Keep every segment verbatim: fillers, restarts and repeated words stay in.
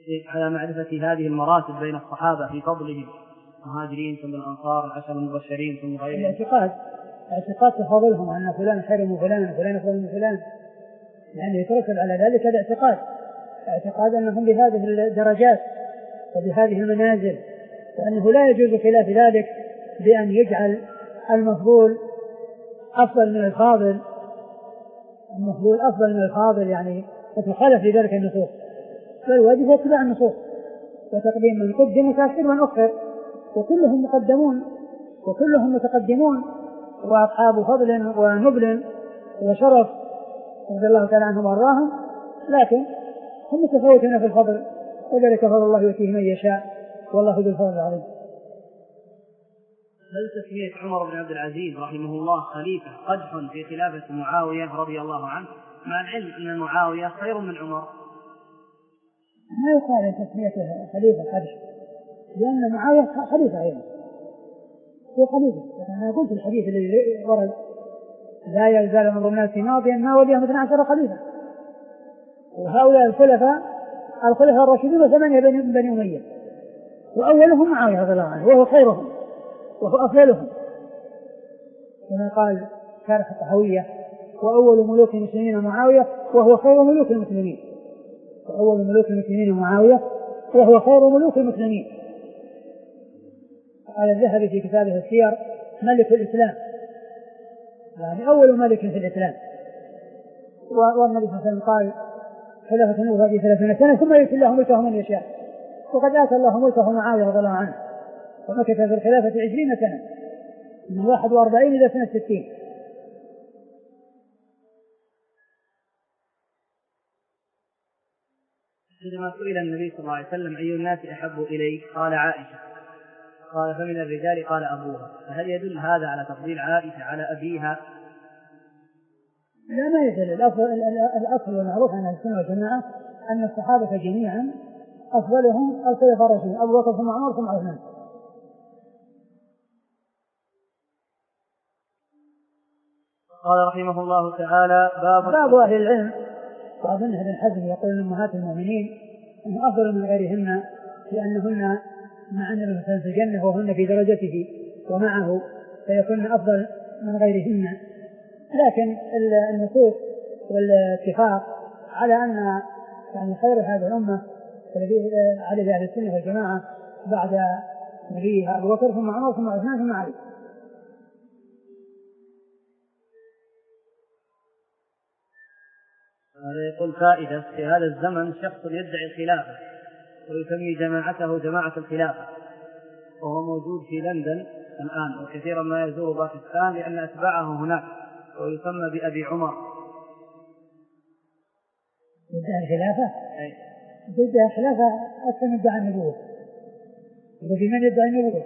على معرفة هذه المراتب بين الصحابة في فضلهم، المهاجرين ثم الأنصار، العشر المبشرين ثم غيرهم. الاعتقاد اعتقاد تفاضلهم أن فلان خير من فلان وفلان خير من فلان، يعني يترتب على ذلك الاعتقاد، اعتقاد أنهم بهذه الدرجات وبهذه المنازل، وأنه لا يجوز خلاف ذلك بأن يجعل المفضول أفضل من الفاضل، المفضول أفضل من الفاضل، يعني وتخالف في ذلك النصوص، فالواجب اتباع النصوص وتقديم من قدم وتأخير من أخر، وكلهم مقدمون وكلهم متقدمون وأصحاب فضل ونبل وشرف رضي الله تعالى عنهم وارضاهم، لكن هم متفاوتون في الفضل، وذلك فضل الله يؤتيه من يشاء والله ذو الفضل العظيم. هل تسمية عمر بن عبد العزيز رحمه الله خليفة قدح في خلافة معاوية رضي الله عنه، مع العلم أن معاوية خير من عمر؟ ما يقال تسميته خليفة قدح، لأن معاوية خليفة أيضا، هو خليفة. أنا قلت الحديث الذي ورد لا يزال أمر الناس ماضيا ما وليهم اثنا عشر خليفة، وهؤلاء الخلفاء الخلفاء الراشدون ثمانية بن بني أمية، وأولهم معاوية رضي الله عنه وهو خيرهم وهو أفضلهم، كما قال شارح الطحاوية: وأول ملوك المسلمين معاوية وهو خير ملوك المسلمين، وأول ملوك المسلمين معاوية وهو خير ملوك المسلمين. قال الذهبي في كتابه السير: ملك الإسلام، يعني أول ملك في الإسلام. والنبي صلى الله عليه وسلم قال: خلافة نوح هذه ثلاثين سنة ثم يؤتي الله ملكه من يشاء، وقد آتى الله ملكه معاوية رضي الله عنه، ومكث في الخلافة عشرين سنة من واحد وأربعين إلى سنة ستين. عندما سئل النبي صلى الله عليه وسلم: أي الناس أحب إليك؟ قال: عائشة. قال: فمن الرجال؟ قال: أبوها. فهل يدل هذا على تفضيل عائشة على أبيها؟ لا، ما يدل. الأصل والمعروف عن السنة والجماعة أن الصحابة جميعا أفضلهم الخلفاء الراشدين أبو بكر ثم عمر ثم عثمان. قال رحمه الله تعالى: باب باب أهل العلم. وأظن ابن حزم يقول أن أمهات المؤمنين أنه أفضل من غيرهن لأنهن مع النبي في الجنة وهن في درجته ومعه فيكون أفضل من غيرهن، لكن النصوص والاتفاق على أن يعني خير هذه الأمة الذي عليه أهل السنة والجماعة بعد نبيها أبو بكر ثم عمر ثم عثمان ثم علي. هذا يقول: فائدة: في هذا الزمن شخص يدعي الخلافة ويسمي جماعته جماعة الخلافة، وهو موجود في لندن الآن وكثيرا ما يزور باكستان لأن أتباعه هناك، ويسمى بأبي عمر. يدعي الخلافة؟ أي يدعي الخلافة أكثر من يدعي النبوة. وفي من يدعي النبوة؟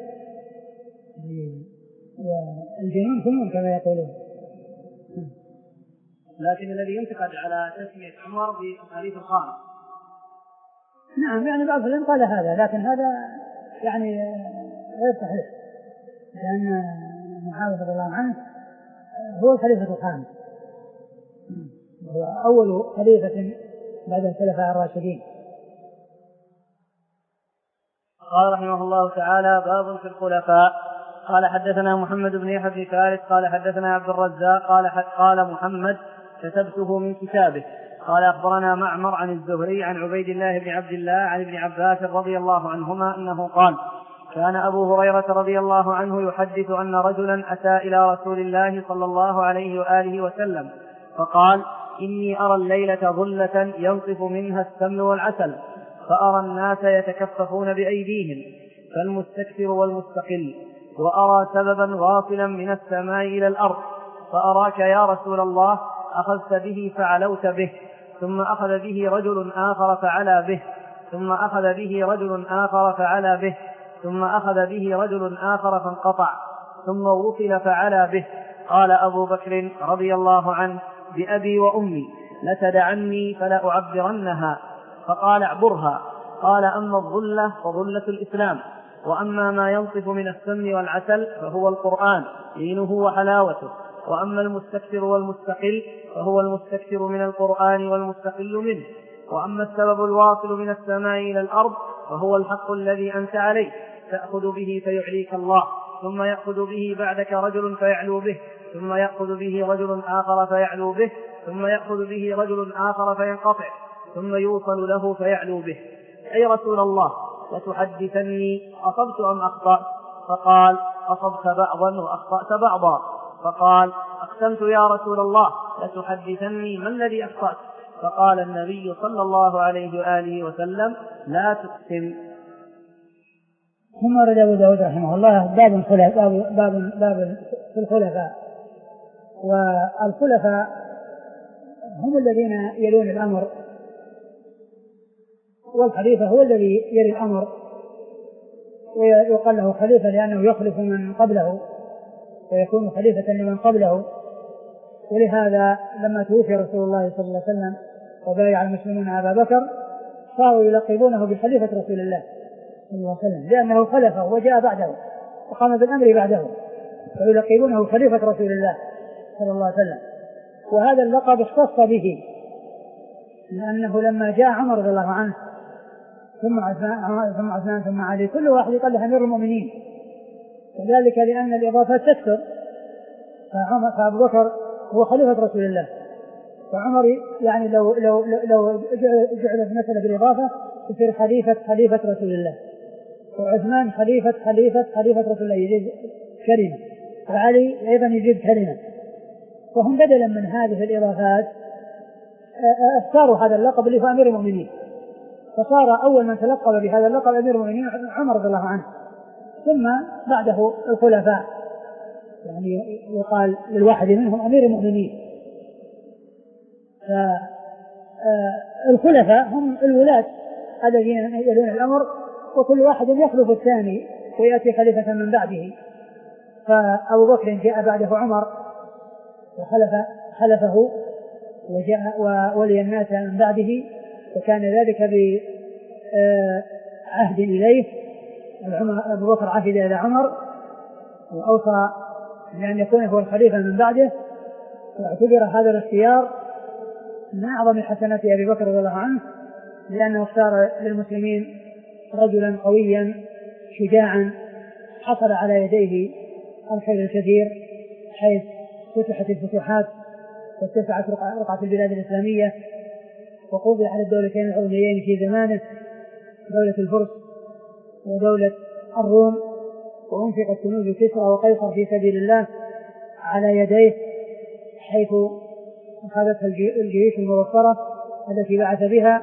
والجنون كلهم كما يقولون. لكن الذي ينتقد على تسمية عمر بخليفة الخامس. نعم، يعني بعض العلماء قال هذا، لكن هذا يعني غير صحيح، لأن معاوية رضي الله عنه هو الخليفة الخامس، هو أول خليفة بعد الخلفاء الراشدين. قال رحمه الله تعالى: باب في الخلفاء. قال: حدثنا محمد بن يحيى بن ثالث قال حدثنا عبد الرزاق قال قال محمد كتبته من كتابه قال: أخبرنا معمر عن الزهري عن عبيد الله بن عبد الله عن ابن عباس رضي الله عنهما أنه قال: كان أبو هريرة رضي الله عنه يحدث أن رجلا أتى إلى رسول الله صلى الله عليه وآله وسلم فقال: إني أرى الليلة ظلة ينطف منها السمن والعسل، فأرى الناس يتكففون بأيديهم فالمستكثر والمستقل، وأرى سببا واصلا من السماء إلى الأرض، فأراك يا رسول الله أخذت به فعلوت به، ثم أخذ به رجل آخر فعلا به، ثم أخذ به رجل آخر فعلا به، ثم أخذ به رجل آخر فانقطع، ثم وصل فعلا به. قال أبو بكر رضي الله عنه: بأبي وأمي لتدعني فلا أعبرنها. فقال: اعبرها. قال: أما الظلة فظلة الإسلام، وأما ما ينطف من السمن والعسل فهو القرآن دينه وحلاوته، وأما المستكثر والمستقل فهو المستكثر من القرآن والمستقل منه، وأما السبب الواصل من السماء إلى الأرض فهو الحق الذي أنت عليه تأخذ به فيعليك الله، ثم يأخذ به بعدك رجل فيعلو به، ثم يأخذ به رجل آخر فيعلو به، ثم يأخذ به رجل آخر فينقطع، ثم يوصل له فيعلو به. أي رسول الله لتحدثني أصبت أم أخطأت؟ فقال أصبت بعضا وأخطأت بعضا. فقال أقسمت يا رسول الله لتحدثني ما الذي أخطأت؟ فقال النبي صلى الله عليه وآله وسلم لا تقسم. ثم ورد أبو داود رحمه الله باب الخلفاء باب باب في الخلفاء. والخلفاء هم الذين يلون الأمر، والخليفة هو الذي يلي الأمر، ويقال له خليفة لأنه يخلف من قبله ويكون خليفة لمن قبله. ولهذا لما توفي رسول الله صلى الله عليه وسلم وبايع المسلمون أبا بكر صاروا يلقبونه بخليفة رسول الله صلى الله عليه وسلم، لأنه خلفه وجاء بعده وقام بالأمر بعده، فيلقبونه خليفة رسول الله صلى الله عليه وسلم. وهذا اللقب اختص به لأنه لما جاء عمر رضي الله عنه ثم عثمان ثم عثمان ثم علي كل واحد يقال له أمير المؤمنين، وذلك لأن الإضافات تكثر، فأبو بكر هو خليفة رسول الله، وعمر يعني لو لو لو جعلت مثلا بالإضافة تصير خليفة خليفة رسول الله، وعثمان خليفة خليفة خليفة رسول الله يزيد كلمة، وعلي أيضا يزيد كلمة. وهم بدلا من هذه الإضافات اختاروا هذا اللقب اللي هو أمير المؤمنين، فصار أول من تلقب بهذا اللقب أمير المؤمنين عمر رضي الله عنه، ثم بعده الخلفاء، يعني يقال للواحد منهم أمير المؤمنين. فالخلفاء هم الولاة الذين يلون الأمر، وكل واحد يخلف الثاني ويأتي خليفة من بعده. فأبو بكر جاء بعده عمر وخلف خلفه وجاء وولي الناس من بعده، وكان ذلك بعهد إليه. أبو بكر عهد إلى عمر وأوصى بأن يكون هو الخليفة من بعده، واعتبر هذا الاختيار من أعظم حسنات أبي بكر رضي الله عنه، لأنه اختار للمسلمين رجلا قويا شجاعا حصل على يديه الخير الكثير، حيث فتحت الفتوحات واتسعت رقعة البلاد الإسلامية، وقضي على الدولتين العظميين في زمانه، دولة الفرس ودولة الروم، وأنفقت كنوز كسرى وقيصر في سبيل الله على يديه، حيث أخذتها الجيوش المبصرة التي بعث بها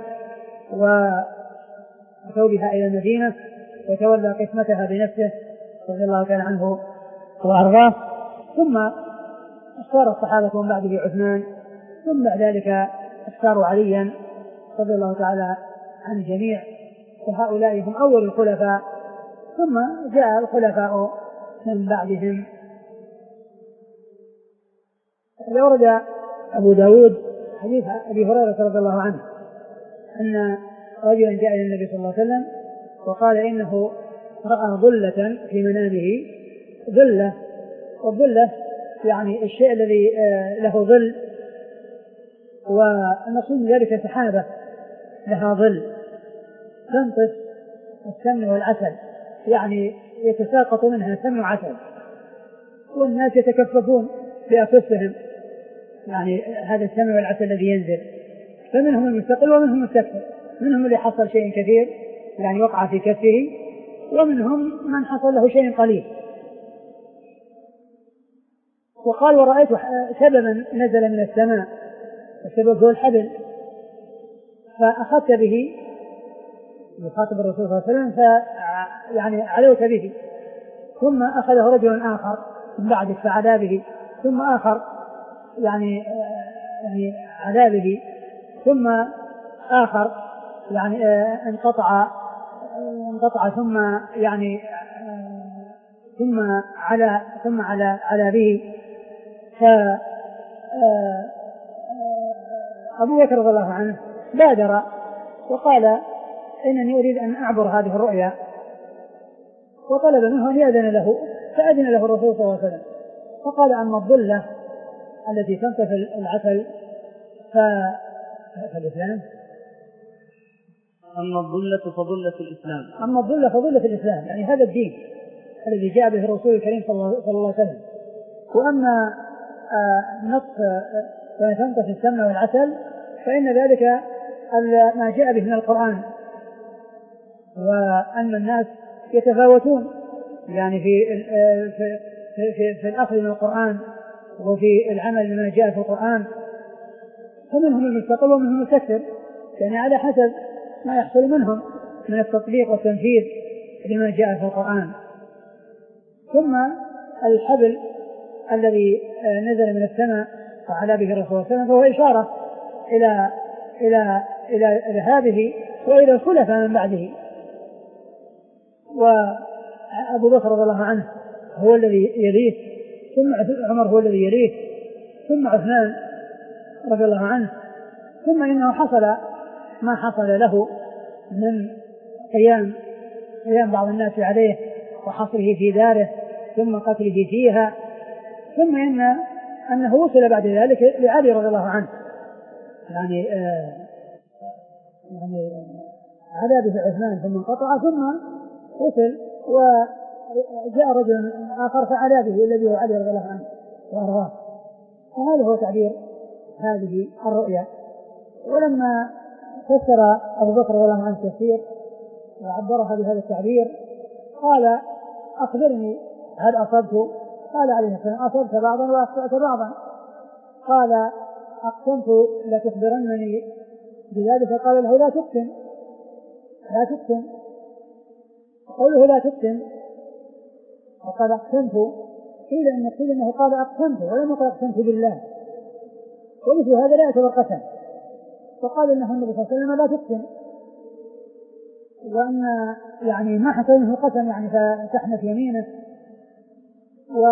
وأتوا بها إلى المدينة، وتولى قسمتها بنفسه رضي الله تعالى عنه وأرضاه. ثم اختار الصحابة من بعده عثمان، ثم بعد ذلك اختاروا عليا رضي الله تعالى عن الجميع، وهؤلاء هم أول الخلفاء، ثم جاء الخلفاء من بعدهم. ورد أبو داود حديث أبي هريرة رضي الله عنه أن رجلا جاء إلى النبي صلى الله عليه وسلم وقال إنه رأى ظلة في منامه، ظلة، والظلة يعني الشيء الذي له ظل، والمقصود من ذلك سحابة لها ظل تنطف السمن والعسل، يعني يتساقط منها سمن وعسل، والناس يتكففون بأكفهم، يعني هذا السمن والعسل الذي ينزل، فمنهم المستقل ومنهم المستكثر، منهم اللي حصل شيء كثير يعني وقع في كفه، ومنهم من حصل له شيء قليل. وقال ورأيت سببا نزل من السماء، السبب هو الحبل، فأخذت به، يخاطب الرسول صلى الله عليه وسلم، فيعني علوت به، ثم أخذه رجل آخر من بعدك فعلا به، ثم آخر يعني يعني علا به، ثم آخر يعني انقطع انقطع ثم يعني ثم على ثم على على به. فأبو بكر رضي الله عنه بادر وقال إنني أريد أن أعبر هذه الرؤيا، وطلب منه أن يأذن له، فأذن له الرسول صلى الله عليه وسلم، فقال أما الظلة التي تنطف العسل فالإسلام أما الضلة فضلة الإسلام. أما الضلة فضلة الإسلام، يعني هذا الدين الذي جاء به الرسول الكريم صلى الله عليه وسلم. وأما نطق تنطق السمن والعسل فإن ذلك ما جاء به من القرآن، وأن الناس يتفاوتون يعني في في في, في الأخذ من القرآن وفي العمل بما جاء في القرآن، فمنهم المستقل ومنهم المستكثر، يعني على حسب ما يحصل منهم من التطبيق والتنفيذ لما جاء في القرآن. ثم الحبل الذي نزل من السماء وعلى به الرسول صلى الله عليه وسلم فهو إشارة إلى إلى إلى إلى هذه وإلى الخلفاء من بعده. وأبو بكر رضي الله عنه هو الذي يليه، ثم عمر هو الذي يليه، ثم عثمان رضي الله عنه، ثم إنه حصل ما حصل له من قيام قيام بعض الناس عليه وحصره في داره ثم قتله فيها، ثم إن أنه وصل بعد ذلك لعلي رضي الله عنه، يعني آه يعني عذابه عثمان ثم انقطع ثم وصل وجاء رجل آخر فعذابه الذي هو علي رضي الله عنه وأرضاه. وهذا هو تعبير هذه الرؤيا. ولما فسر أبو بكر رضي الله عنه تفسير وعبرها بهذا التعبير قال أخبرني هل أصبت؟ قال عليه السلام أصبت بعضا وأخطأت بعضا. قال أقسمت لتخبرنني بذلك. قال له لا تقسم لا تقسم قوله لا تقسم وقال أقسمت قيل إن قيل إنه قال أقسمت ولم يقل أقسمت بالله، ومثل هذا لا يعتبر قسم. فقال إنه النبي صلى الله عليه وسلم لا تقسم، وأن يعني ما حصل منه قسم يعني فتحنث يمينه. و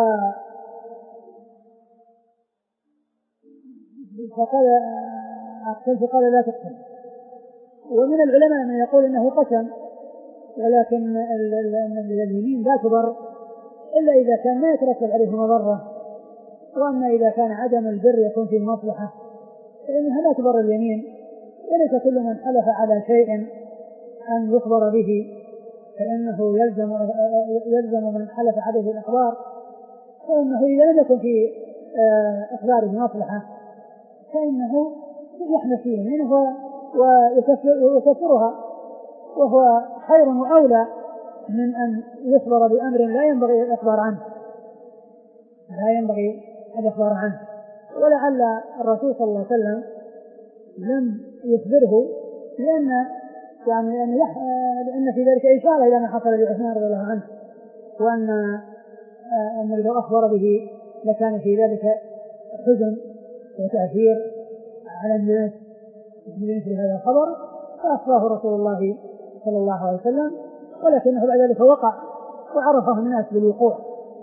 فقال أقسمت قال لا تقسم. ومن العلماء من يقول إنه قسم، ولكن اليمين لا تبر إلا إذا كان لا يترتب عليه مضرة، وأما إذا كان عدم البر يكون فيه مصلحة فإنها لا تبر اليمين. وليس كل من حلف على شيء أن يخبر به فإنه يلزم يلزم من حلف عليه الإخبار، فإنه إذا لم يكن في إخباره مصلحة فإنه يحنث فيه يمينه ويكفرها، وهو خير وأولى من أن يخبر بأمر لا ينبغي الإخبار عنه لا ينبغي الإخبار عنه. ولعل الرسول صلى الله عليه وسلم لم يخبره لأن يعني أن لأن في ذلك إشارة إلى ما حصل لعثمان رضي الله عنه، وأن أن لو أخبر به لكان في ذلك حزن وتأثير على الناس مثل هذا الخبر، فأخبره رسول الله صلى الله عليه وسلم، ولكنه بعد ذلك وقع وعرفه الناس بالوقوع.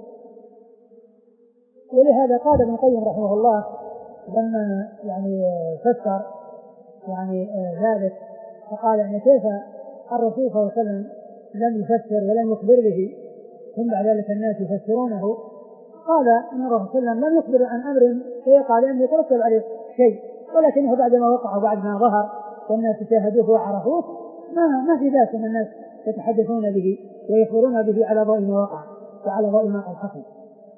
ولهذا قال ابن القيم رحمه الله لما يعني فسر يعني ذلك فقال يعني كيف الرسول صلى الله عليه وسلم لم يفسر ولم يخبر به ثم بعد ذلك الناس يفسرونه؟ قال ان الرسول صلى الله عليه وسلم لم يخبر عن امر فيقع لأن يترتب عليه شيء، ولكنه بعدما وقع وبعد ما ظهر والناس شاهدوه وعرفوه ما ما في ذلك ان الناس يتحدثون به ويخبرون به على ضوء ما وقع وعلى ضوء ما قد حصل.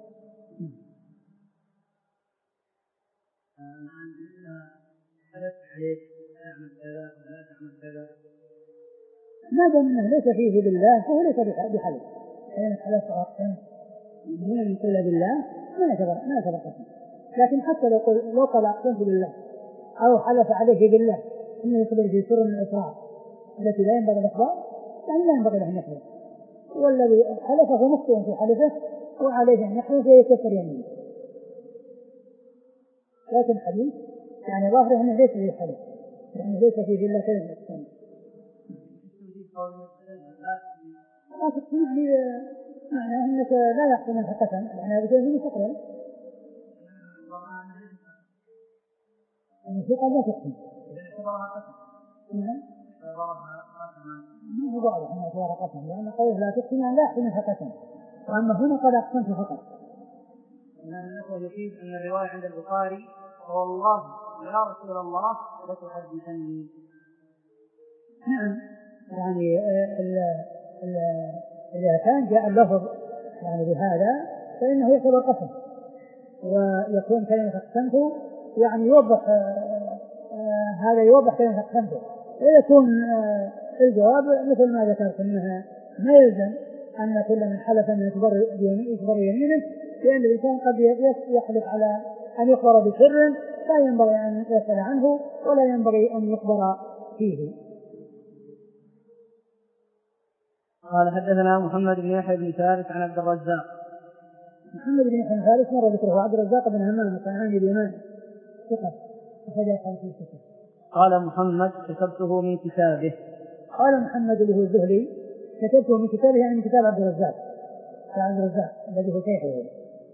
ما دام انه ليس فيه بالله فهو ليس بحلف، فإن حلف أقسم دون أن يقول بالله ما يعتبر ما يعتبر قسم. لكن حتى لو قال لو قال أقسمت بالله أو حلف عليه بالله إنه يخبر في سر من الإسرار التي لا ينبغي الإخبار، يعني لا ينبغي له أن يخبر، والذي حلفه مخطئ في حلفه وعليه أن يحلف يكفر يمينه. لكن حديث يعني ظاهره أنه ليس فيه حلف، يعني ليس فيه بالله كلمة أقسم. لا تقسم يعني معناه أنك لا يحصل منك قسم، يعني هذا شيء مستقبل. الموسيقى لا تقسم. نعم. ما هو واضح أنها تعتبر قسم، لأن قوله لا تقسم يعني لا يحصل منك قسم، وأما هنا قد أقسمت فقط. لأنه يفيد أن الرواية عند البخاري والله يا رسول الله لتحدثني. نعم يعني إذا كان جاء اللفظ يعني بهذا فإنه يعتبر قسم، ويكون كلمة أقسمت يعني يوضح آه آه هذا يوضح كلمة أقسمت، ويكون آه الجواب مثل ما ذكرت أنها ما يلزم أن كل من حلف أن يخبر يمينه، لأن الإنسان قد يحلف على أن يخبر بسر لا ينبغي أن يسأل عنه ولا ينبغي أن يخبر فيه. قال حدثنا محمد بن يحيى بن فارس عن عبد الرزاق. محمد بن يحيى بن فارس مر ذكره. عبد الرزاق بن همام صنعاني اليمان ثقة أخرج أصحاب الكتب. قال محمد كتبته من كتابه. قال محمد اللي هو الزهري كتبته من كتابه يعني من كتاب عبد الرزاق عبد الرزاق الذي هو شيخه.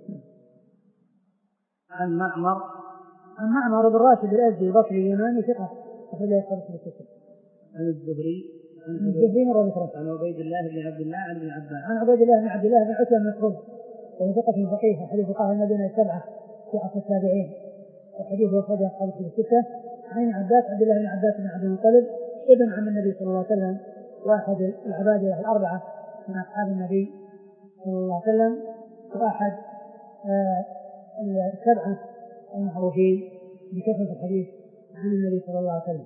عن معمر عن معمر بن راشد الأزدي البصري اليماني ثقة أخرج أصحاب الكتب. عن الزهري عن الزهري مر ذكره. عن عبيد الله بن عبد الله عن ابن عباس. عن عبيد الله بن عبد الله بن عتبة بن مسعود وهو ثقة فقيه حديث فقهاء المدينة السبعة في عصر التابعين، وحديثه أخرجه أصحاب الكتب الستة. عن عباس عبد الله بن عباس بن عبد المطلب ابن عم النبي صلى الله عليه وسلم واحد العبادة الأربعة من أصحاب النبي صلى الله عليه وسلم، وأحد آه السبعة المعروفين بكثرة الحديث عن النبي صلى الله عليه وسلم.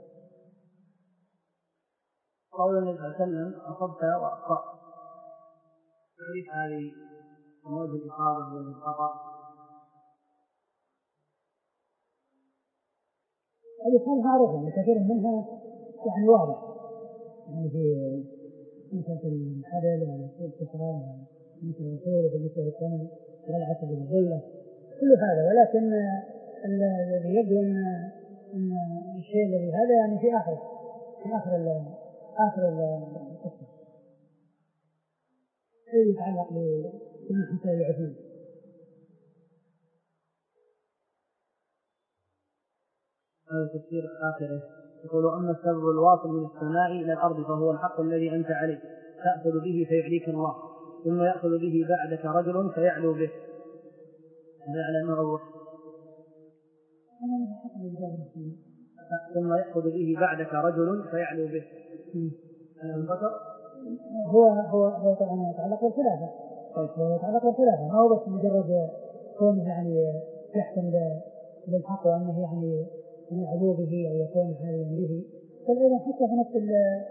قول النبي صلى الله عليه وسلم أصبت وأخطأت، كيف هذه موجه الإصابة والخطأ؟ الإصابة معروفة يعني كثير منها يعني واضح، يعني في مثل الحبل والاستشراء مثل الوصول وبالنسبة للثمن والعسل بالظلة كل هذا، ولكن الذي يبدو أن أن الشيء الذي هذا يعني في آخر في آخر ال آخر القصة شيء يتعلق بما حصل لعثمان. هذا تفسير آخره يقول: أما السبب الواصل من السماء إلى الأرض فهو الحق الذي أنت عليه تأخذ به فيعليك الله، ثم يأخذ به بعدك رجل فيعلو به. هذا على أنه أول. ثم يأخذ به بعدك رجل فيعلو به. هو هو هو طبعا يتعلق بالخلافة، هو يتعلق بالخلافة، ما هو بس مجرد كونه يعني يحكم بالحق وأنه يعني يعلو به أو يكون حاليا به، بل أيضا حتى في نفس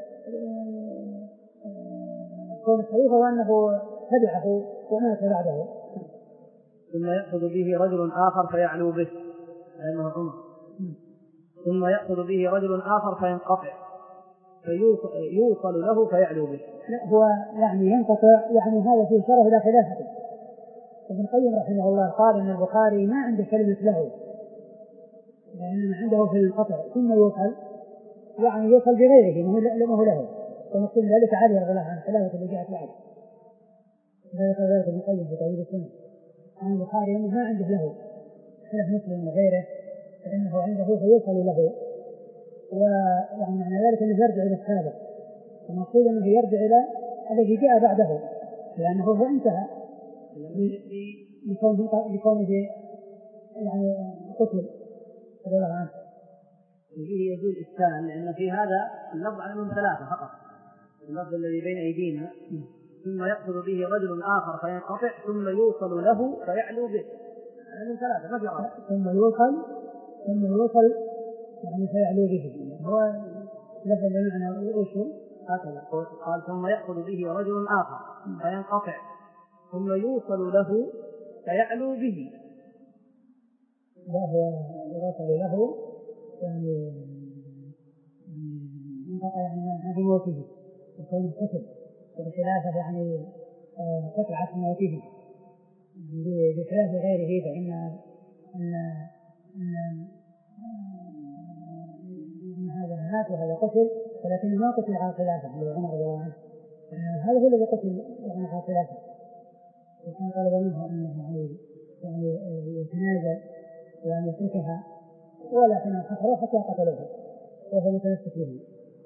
كون الخليفة وأنه تبعه ومات بعده. ثم يأخذ به رجل آخر فيعلو به لأنه عمر. ثم يأخذ به رجل آخر فينقطع فيوصل له فيعلو به. لا هو يعني ينقطع، يعني هذا فيه شرف إلى خلافته. ابن القيم رحمه الله قال إن البخاري ما عنده كلمة له، لأن عنده في القطع ثم يوصل، يعني يوصل بغيره ما هو له، ونقول ذلك علي رضي الله عنه خلافة اللي جاءت بعد. ذلك ذلك ابن القيم في تهذيب السنة عن البخاري أنه ما عنده له خلاف مسلم وغيره، فإنه عنده فيوصل له، ويعني معنى ذلك أنه يرجع إلى السابق، المقصود أنه يرجع إلى الذي جاء بعده، لأنه هو انتهى لكونه يعني قتل رضي الله عنه. فيه يزول الإشكال، لأن في هذا اللفظ على من ثلاثة فقط، اللفظ الذي بين أيدينا ثم يأخذ به رجل آخر فينقطع ثم يوصل له فيعلو به، على من ثلاثة ما في رابع. ثم يوصل ثم يوصل يعني فيعلو به، هو لفظ بمعنى وصول هكذا قال: ثم يأخذ به رجل آخر فينقطع ثم يوصل له فيعلو به. لا هو يوصل له يعني انقطع يعني عن موته وكونه قتل، وبخلافه يعني قطعة موته بخلاف غيره، فإن أن أن أن هذا مات وهذا قتل، ولكن ما قتل على خلافه لو عمر رضي الله عنه، هذا هو الذي قتل يعني على خلافه، وكان طلب منه أنه يعني يعني يتنازل وأن يتركها، ولكن حصلوا حتى قتلوه وهو متمسك به.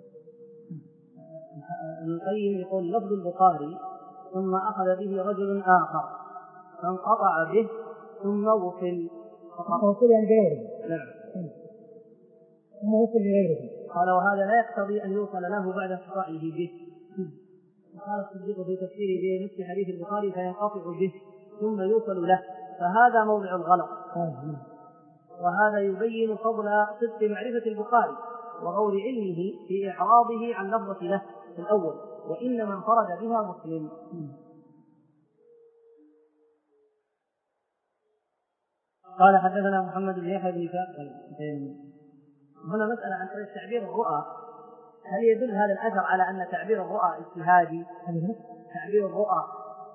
ابن القيم يقول: لفظ البخاري ثم أخذ به رجل آخر فانقطع به ثم وصل. وصل يعني بغيره. نعم. ثم وصل بغيره. قال وهذا لا يقتضي أن يوصل له بعد انقطاعه به. وقال الصديق في تفسيره بنفس حديث البخاري فينقطع به ثم يوصل له، فهذا موضع الغلط. وهذا يبين فضل صدق معرفة البخاري وغور علمه في إعراضه عن لفظة له في الأول، وإنما انفرد بها مسلم. قال حدثنا محمد بن يحيى بن كثير. هنا مسألة عن تعبير الرؤى، هل يدل هذا الأثر على أن تعبير الرؤى اجتهادي؟ تعبير الرؤى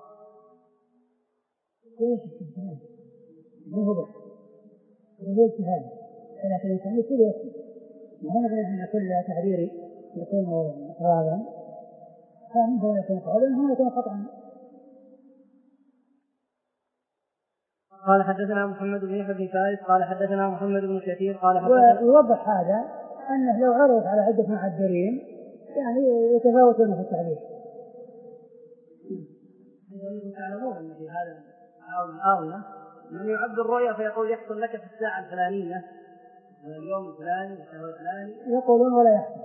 ايش اجتهاد؟ هو هو اجتهاد، لكن الإنسان يكون يكتب، وهنا أن كل تعبير يكون إقرارا، فمنه يكون قولا وهو يكون خطأ. قال حدثنا محمد بن يحيى بن فارس قال حدثنا محمد بن كثير قال حدثنا. ويوضح هذا أنه لو عرض على عدة معبرين يعني يتفاوتون في التعبير. أنتم تعلمون أن في هذا الآونة من يعبر الرؤيا فيقول يحصل لك في الساعة الفلانية اليوم الفلاني والشهر الفلاني، يقولون ولا يحصل.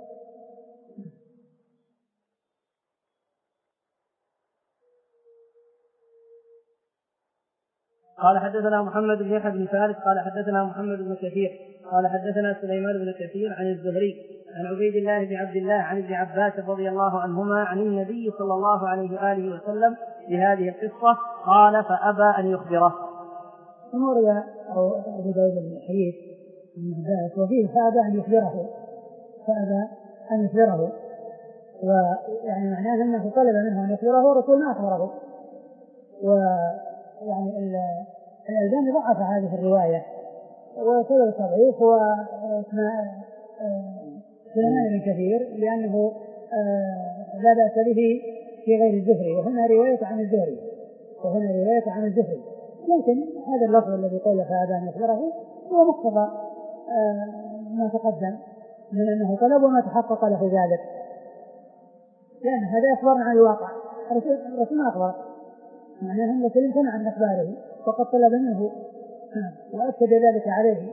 قال حدثنا محمد بن يحيى بن فارس قال حدثنا محمد بن كثير قال حدثنا سليمان بن كثير عن الزهري عن عبيد الله بن عبد الله عن ابن عباس رضي الله عنهما عن النبي صلى الله عليه وآله وسلم بهذه القصة قال فأبى أن يخبره. ثم روى أبو داود الحديث عن ابن عباس وفيه فأبى أن يخبره، فأبى أن يخبره، ويعني معناه أنه طلب منه أن يخبره والرسول ما أخبره. ويعني الألباني ضعف هذه الرواية، وسبب التضعيف هو سليمان بن كثير لأنه لا بأس به في غير الزهري، وهنا رواية عن الزهري وهنا رواية عن الزهري لكن هذا اللفظ الذي قال فأبى أن يخبره هو مقتضى ما تقدم من أنه طلب وما تحقق له ذلك، لأن هذا أخبار عن الواقع. الرسول ما أخبر، معناه أن الرسول امتنع عن إخباره وقد طلب منه وأكد ذلك عليه.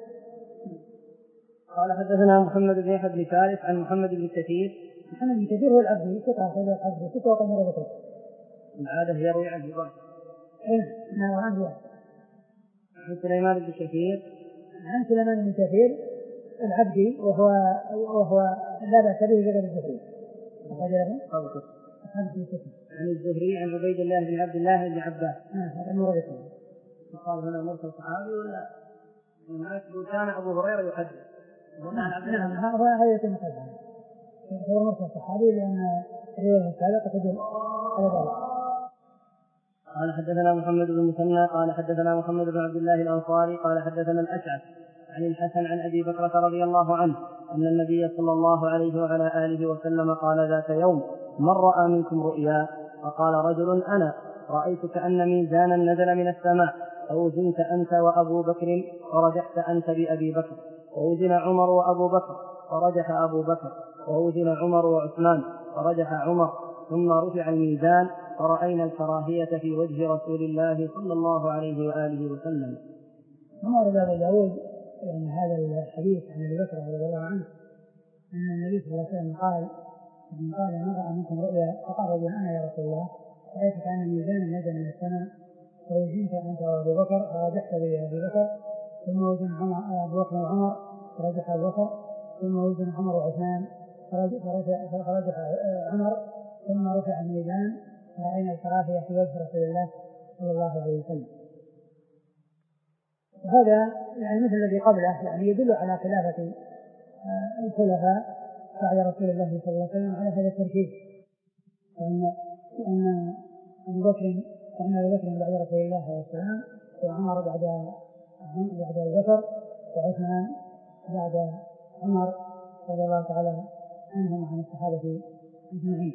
قال حدثنا محمد بن يحيى بن فارس عن محمد بن كثير. محمد بن كثير هو العبدي ثقة أخرج الحديث ستة وقد مر ذكره. العادة يروي عنه بعض. نعم عنه. عن سليمان بن كثير. عن سليمان بن كثير العبدي وهو وهو لا بأس به بغير الزهري. أخرج له. عن الزهري عن عبيد الله بن عبد الله بن عباس. هذا مر ذكره. قال هنا مرسل صحابي ولا هناك كان أبو هريرة يحدث. نعم هذا هذا يتم قدامه هو مرسل صحابي لأن الرواية السابقة تدل على ذلك. قال حدثنا محمد بن مثنى قال حدثنا محمد بن عبد الله الأنصاري قال حدثنا الأشعث عن الحسن عن أبي بكرة رضي الله عنه أن النبي صلى الله عليه وعلى آله وسلم قال ذات يوم من رأى منكم رؤيا؟ فقال رجل أنا رأيت كأن ميزانا نزل من السماء فوزنت أنت وأبو بكر فرجحت أنت بأبي بكر، ووزن عمر وأبو بكر فرجح أبو بكر، ووزن عمر وعثمان فرجح عمر، ثم رفع الميزان فرأينا الكراهية في وجه رسول الله صلى الله عليه وآله وسلم. ورد أبو داود يعني هذا الحديث عن أبي بكر رضي الله عنه أن النبي صلى الله عليه وسلم قال من قال من رأى منكم رؤيا فقال رجل أنا يا رسول الله رأيت كأن ميزانا نزل من السماء فوزنت أنت وأبو بكر فرجحت بأبي بكر، ثم وزن عمر أبو بكر وعمر فرجح أبو بكر، ثم وزن عمر وعثمان فرجح عمر، ثم رفع الميزان فرأينا الكراهية في وجه رسول الله صلى الله عليه وسلم. وهذا يعني مثل الذي قبله يعني يدل على خلافة الخلفاء بعد رسول الله صلى الله عليه وسلم على هذا الترتيب، وأن وأن أبو بكر وأن أبو بكر بعد رسول الله صلى الله عليه وسلم، وعمر بعد بعد أبي بكر، وعثمان بعد عمر رضي الله تعالى عنهم وعن الصحابة أجمعين.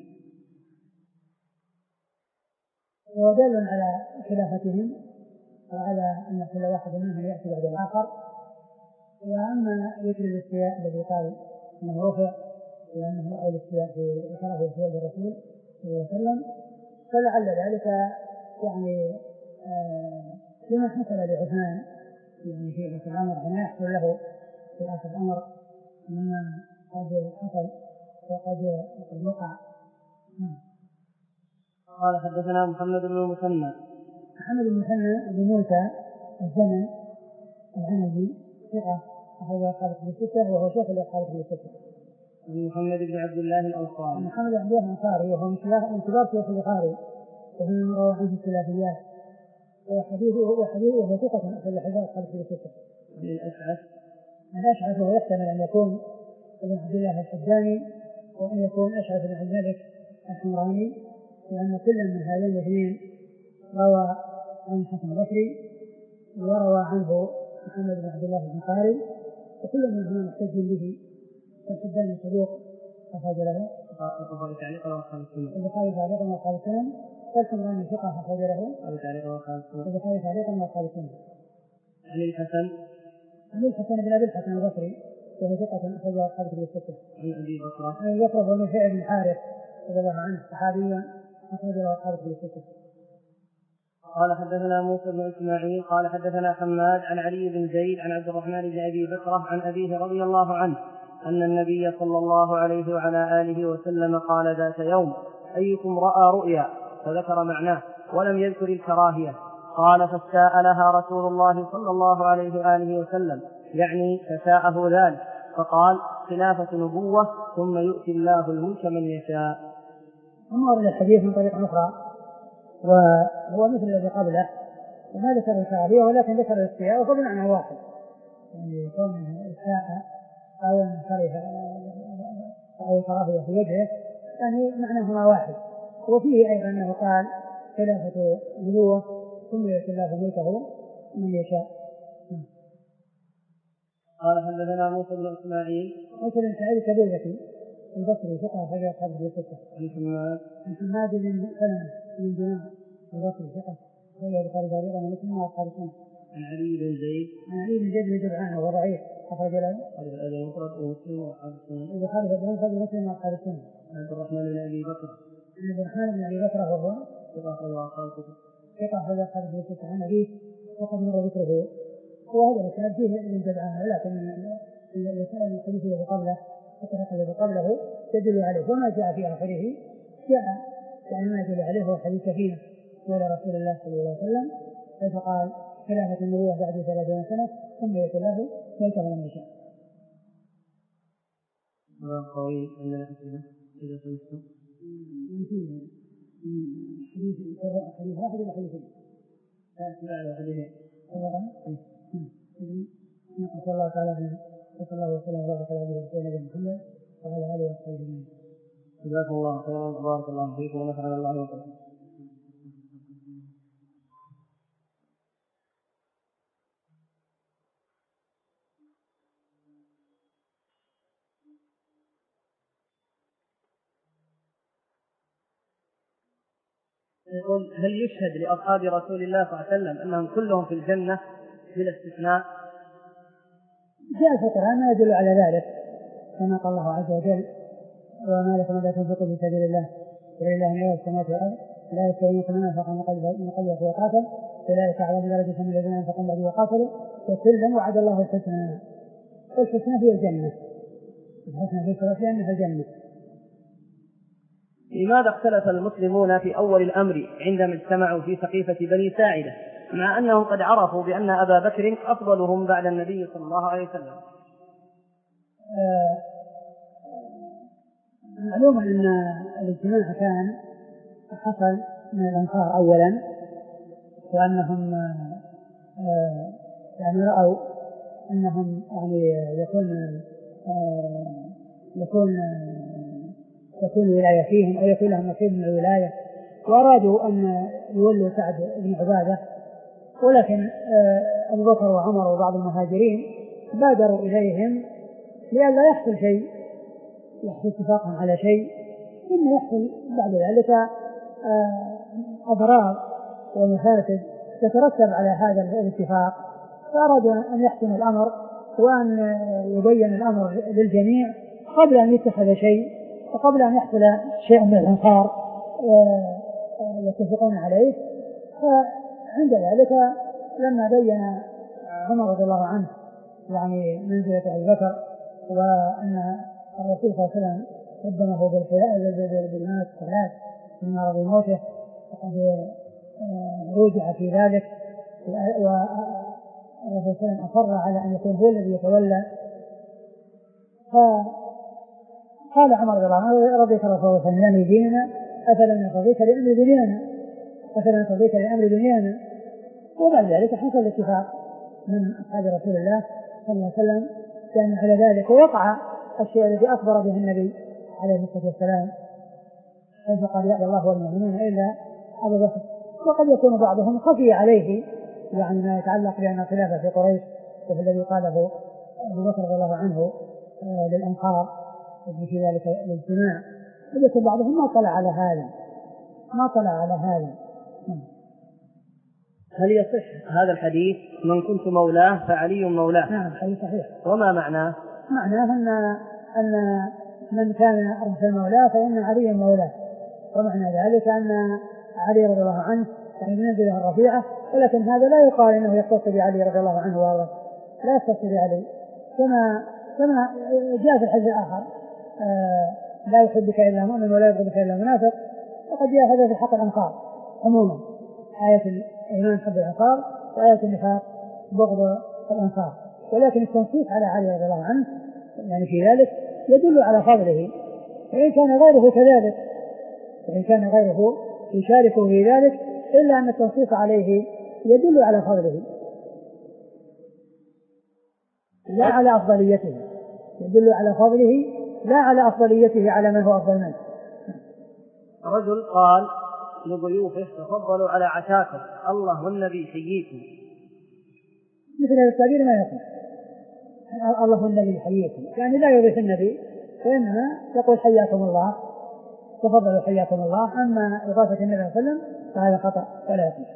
ودل على خلافتهم وعلى أن كل واحد منهم يأتي بعد الآخر. وأما ذكر الاستواء الذي قال أنه رفع وأنه أول استواء في كراهية في وجه الرسول صلى الله عليه وسلم فلعل ذلك يعني آه لما حصل لعثمان يعني في آخر الأمر وما يحصل له في آخر الأمر مما قد حصل وقد وقد وقع. قال حدثنا محمد بن المثنى محمد بن المثنى أبو موسى الزمن العنزي ثقة أخرج أصحاب الكتب الستة وهو شيخ لأصحاب الكتب الستة. محمد بن عبد الله الأنصاري محمد بن عبد الله الأنصاري وهو من كبار شيوخ البخاري وهو من رواه عنه الثلاثيات وحديثه وحديثه وهو ثقة أخرج حديث أصحاب الكتب الستة. الأشعث الأشعث وهو يحتمل أن يكون ابن عبد الله الحداني وأن يكون أشعث بن عبد الملك الحمراني لأن كل من هذين الاثنين روى عن الحسن البصري وروى عنه محمد بن عبد الله الأنصاري وكل منهما محتج به. الحداني صدوق أخرج له البخاري تعليقا وأصحاب السنن البخاري تعليقا وأصحاب السنن والحمراني ثقة أخرج له البخاري تعليقا وأصحاب السنن. عن الحسن عن الحسن بن أبي الحسن البصري وهو ثقة أخرج أصحاب الكتب الستة. عن أبي بكر عن أبي بكر بن نفيع بن الحارث رضي الله عنه صحابي أخرج له أصحاب الكتب الستة. قال حدثنا موسى بن إسماعيل قال حدثنا حماد عن علي بن زيد عن عبد الرحمن بن أبي بكرة عن أبيه رضي الله عنه أن النبي صلى الله عليه وعلى آله وسلم قال ذات يوم أيكم رأى رؤيا فذكر معناه ولم يذكر الكراهية. قال فاستاءلها رسول الله صلى الله عليه وآله وسلم يعني فساءه ذلك فقال خلافة نبوة ثم يؤتي الله الملك من يشاء. ثم ورد الحديث من طريق أخرى وهو مثل الذي قبله وما ذكر الكراهية ولكن ذكر الاستياء وهو بمعنى واحد يعني كونه الساء أو الكراهية أو الكراهية في وجهه يعني معناهما واحد. وفيه أيضا أنه قال خلافة نبوة ثم يؤتي الله ملكه من يشاء. قال حدثنا موسى بن إسماعيل موسى بن سعيد التبوذكي البصري ثقة أخرج أصحاب الكتب الستة. عن حماد عن حماد بن سلمة بن دينار البصري ثقة أخرج البخاري تعليقا ومسلم وأصحاب السنة. عن علي بن زيد عن علي بن زيد بن جدعان وهو ضعيف أخرج له البخاري في المفرد ومسلم وأصحاب السنة. عن عبد الرحمن بن أبي بكر عن عبد الرحمن بن أبي بكر وهو ثقة أخرج أصحاب الكتب ثقة أخرج أصحاب الكتب الستة. عن أبيه وقد مر ذكره وهذا الإسناد فيه ابن جدعان ولكن الحديث الذي قبله الطريق الذي قبله يدل عليه وما جاء في آخره جاء يعني ما يدل عليه هو حديث سفينة مولى رسول الله صلى الله عليه وسلم حيث قال خلافة النبوة بعد ثلاثين سنة ثم يؤتي الله ملكه من يشاء. هذا قوي أن الأسئلة إذا سمحتم حديث حديث واحد ولا حديثين؟ لا حديثين. نسأل الله تعالى صلى الله وسلم وبارك على نبينا محمد وعلى آله وصحبه أجمعين. جزاكم الله خيرا وبارك الله فيكم ونفعنا الله وبركاته. يقول هل يشهد لأصحاب رسول الله صلى الله عليه وسلم أنهم كلهم في الجنة بلا استثناء؟ جاء في القرآن ما يدل على ذلك كما قال الله عز وجل وما لكم لا تنفقوا في سبيل الله ولله ميراث السماوات والأرض لا يستوي منكم من أنفق من قبل وقاتل أولئك أعظم درجة من الذين أنفقوا بعد وقاتلوا وكلا وعد الله الحسنى. والحسنى هي الجنة. الحسنى في الصلاة لأنها الجنة. لماذا اختلف المسلمون في أول الأمر عندما اجتمعوا في سقيفة بني ساعدة مع أنهم قد عرفوا بأن أبا بكر أفضلهم بعد النبي صلى الله عليه وسلم؟ آه معلوم أن الاجتماع كان حصل من الأنصار أولا وأنهم آه يعني رأوا أنهم يعني يكون آه يكون يكون ولاية فيهم أو يكون لهم نصيب من الولاية وأرادوا أن يولوا سعد بن عبادة ولكن أبو بكر وعمر وبعض المهاجرين بادروا إليهم لئلا يحصل شيء يحصل اتفاقهم على شيء ثم يحصل بعد ذلك أضرار ومفاسد تترتب على هذا الاتفاق فأرادوا أن يحسن الأمر وأن يبين الأمر للجميع قبل أن يتخذ شيء وقبل أن يحصل شيء من الأنصار يتفقون عليه. فعند ذلك لما بين عمر رضي الله عنه يعني منزلة أبي بكر وأن الرسول صلى الله عليه وسلم قدمه بالموت الثلاث من مرض موته، وقد رجع في ذلك، والرسول صلى الله عليه وسلم أصر على أن يكون هو الذي يتولى. فقال عمر رضي الله عنه: رضيك الرسول من أمر ديننا أفلم رضيك لأمر دنيانا أفلم رضيك لأمر دنيانا. وبعد ذلك حصل الاتفاق من أصحاب رسول الله صلى الله عليه وسلم كان على ذلك، ووقع الشيء الذي أخبر به النبي عليه الصلاة والسلام، حيث قال: يأبى الله والمؤمنون إلا أبا بكر. وقد يكون بعضهم خفي عليه يعني ما يتعلق بأن الخلافة في قريش، وفي الذي قاله أبو بكر رضي الله عنه للأنصار في ذلك الاجتماع، قد يكون بعضهم ما طلع على هذا ما طلع على هذا هل يصح هذا الحديث من كنت مولاه فعلي مولاه؟ نعم، حديث صحيح. وما معناه؟ معناه أن أن من كان رسول مولاه فإن علي مولاه، ومعنى ذلك أن علي رضي الله عنه يعني بمنزله الرفيعة، ولكن هذا لا يقال إنه يختص بعلي رضي الله عنه، والله لا يختص بعلي، كما كما جاء في الحديث الآخر: آه لا يحبك إلا مؤمن ولا يبغضك إلا منافق. وقد جاء هذا في حق الأنصار عموما، آية الإيمان حب الأنصار، وآية النفاق بغض الأنصار. ولكن التنصيص على علي رضي الله عنه يعني في ذلك يدل على فضله، وإن كان غيره كذلك، وإن كان غيره يشاركه في ذلك، إلا أن التنصيص عليه يدل على فضله لا على أفضليته، يدل على فضله لا على أفضليته على من هو أفضل منه. رجل قال لضيوفه: تفضلوا على عشاكم، الله والنبي حييكم. مثل هذا التعبير ما يصح. الله والنبي حييكم يعني لا يضيف النبي، وإنما يقول حياكم الله، تفضلوا حياكم الله. أما إضافة النبي صلى الله عليه وسلم فهذا خطأ ولا يصح.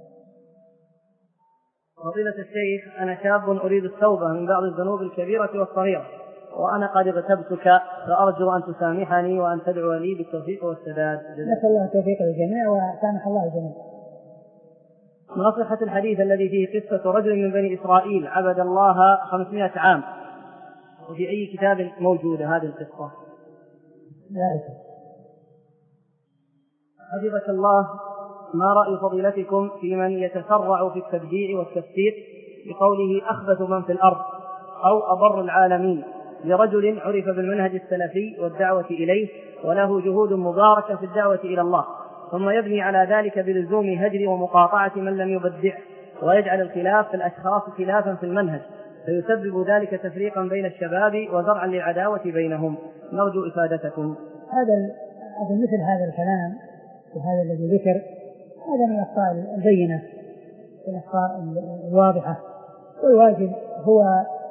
فضيلة الشيخ، أنا شاب أريد التوبة من بعض الذنوب الكبيرة والصغيرة، وأنا قد اغتبتك، فأرجو أن تسامحني وأن تدعو لي بالتوفيق والسداد. نسأل الله التوفيق للجميع وسامح الله الجميع. ما صحة الحديث الذي فيه قصة رجل من بني إسرائيل عبد الله خمسمائة عام، وفي أي كتاب موجودة هذه القصة؟ ذلك حفظك الله، ما رأي فضيلتكم في من يتسرع في التبديع والتفسيق بقوله أخبث من في الأرض أو أضر العالمين لرجل عرف بالمنهج السلفي والدعوة إليه وله جهود مباركة في الدعوة إلى الله، ثم يبني على ذلك بلزوم هجر ومقاطعة من لم يبدع، ويجعل الخلاف في الأشخاص خلافا في المنهج، فيسبب ذلك تفريقا بين الشباب وزرعا للعداوة بينهم؟ نرجو إفادتكم. هذا أظن مثل هذا الكلام وهذا الذي ذكر هذا من الأخطاء البينة والأخطاء الواضحة، والواجب هو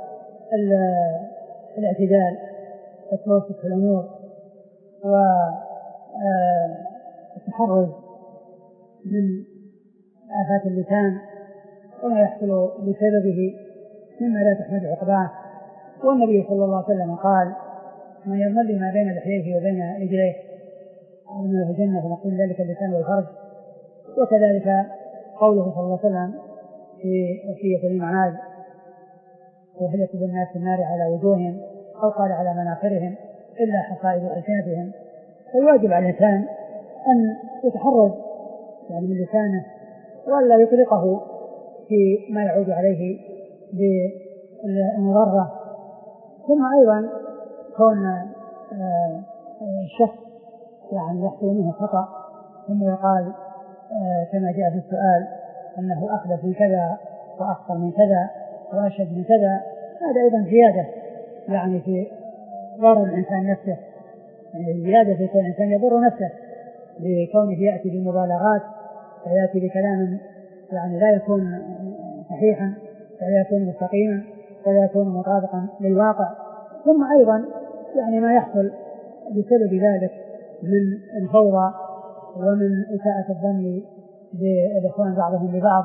الاعتدال والتوسط في الأمور والتحرز من آفات اللسان وما يحصل بسببه مما لا تحمد عقباه. والنبي صلى الله عليه وسلم قال: من يظل ما بين لحييه وبين رجليه من الجنة فنقول ذلك اللسان والفرج. وكذلك قوله صلى الله عليه وسلم في وصية المعاذ: وهل يكب الناس في النار على وجوههم أو قال على مناخرهم إلا حصائد ألسنتهم. فالواجب على الإنسان أن يتحرز يعني من لسانه ولا يطلقه في ما يعود عليه بالمضرة. ثم أيضا كون الشخص يعني يحصل منه خطأ ثم يقال كما جاء في السؤال أنه أخبث من كذا وأخطر من كذا وأشد من كذا، هذا أيضا زيادة يعني في ضرر الإنسان نفسه، يعني زيادة في كون الإنسان يضر نفسه بكونه يأتي بمبالغات ويأتي بكلام يعني لا يكون صحيحا ولا يكون مستقيما ولا يكون مطابقا للواقع. ثم أيضا يعني ما يحصل بسبب ذلك من الفوضى ومن إساءة الظن بالإخوان بعضهم ببعض،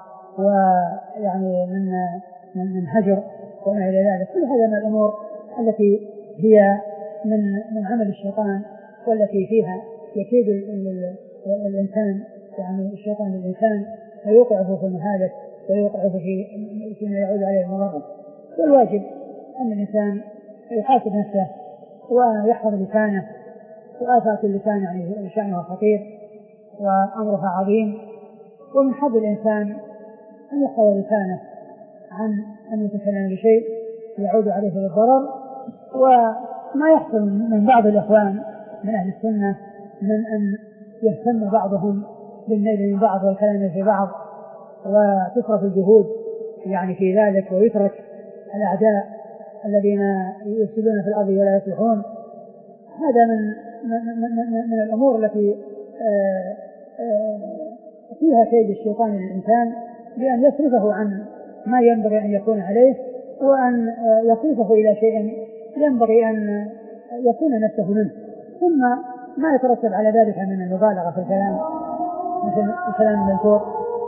ويعني من من هجر وما إلى ذلك. كل هذا من الأمور التي هي من من عمل الشيطان والتي فيها يكيد الإنسان يعني الشيطان للإنسان فيوقعه في المهالك ويوقعه في فيما يعود عليه المضرة. والواجب أن الإنسان يحاسب نفسه ويحفظ لسانه، وآفات اللسان يعني شأنها خطير وأمرها عظيم، ومن حظ الإنسان أن يحفظ لسانه عن أن يتكلم بشيء يعود عليه بالضرر. وما يحصل من بعض الإخوان من أهل السنة من أن يهتم بعضهم بالنيل من بعض والكلام في بعض وتصرف الجهود يعني في ذلك، ويترك الأعداء الذين يفسدون في الأرض ولا يصلحون. هذا من من, من, من الأمور التي آآ آآ فيها كيد الشيطان للإنسان بأن يصرفه عن ما ينبغي أن يكون عليه، وأن يصرفه إلى شيء ينبغي أن يكون نفسه منه، ثم ما يترتب على ذلك من المبالغة في الكلام مثل الكلام المنثور.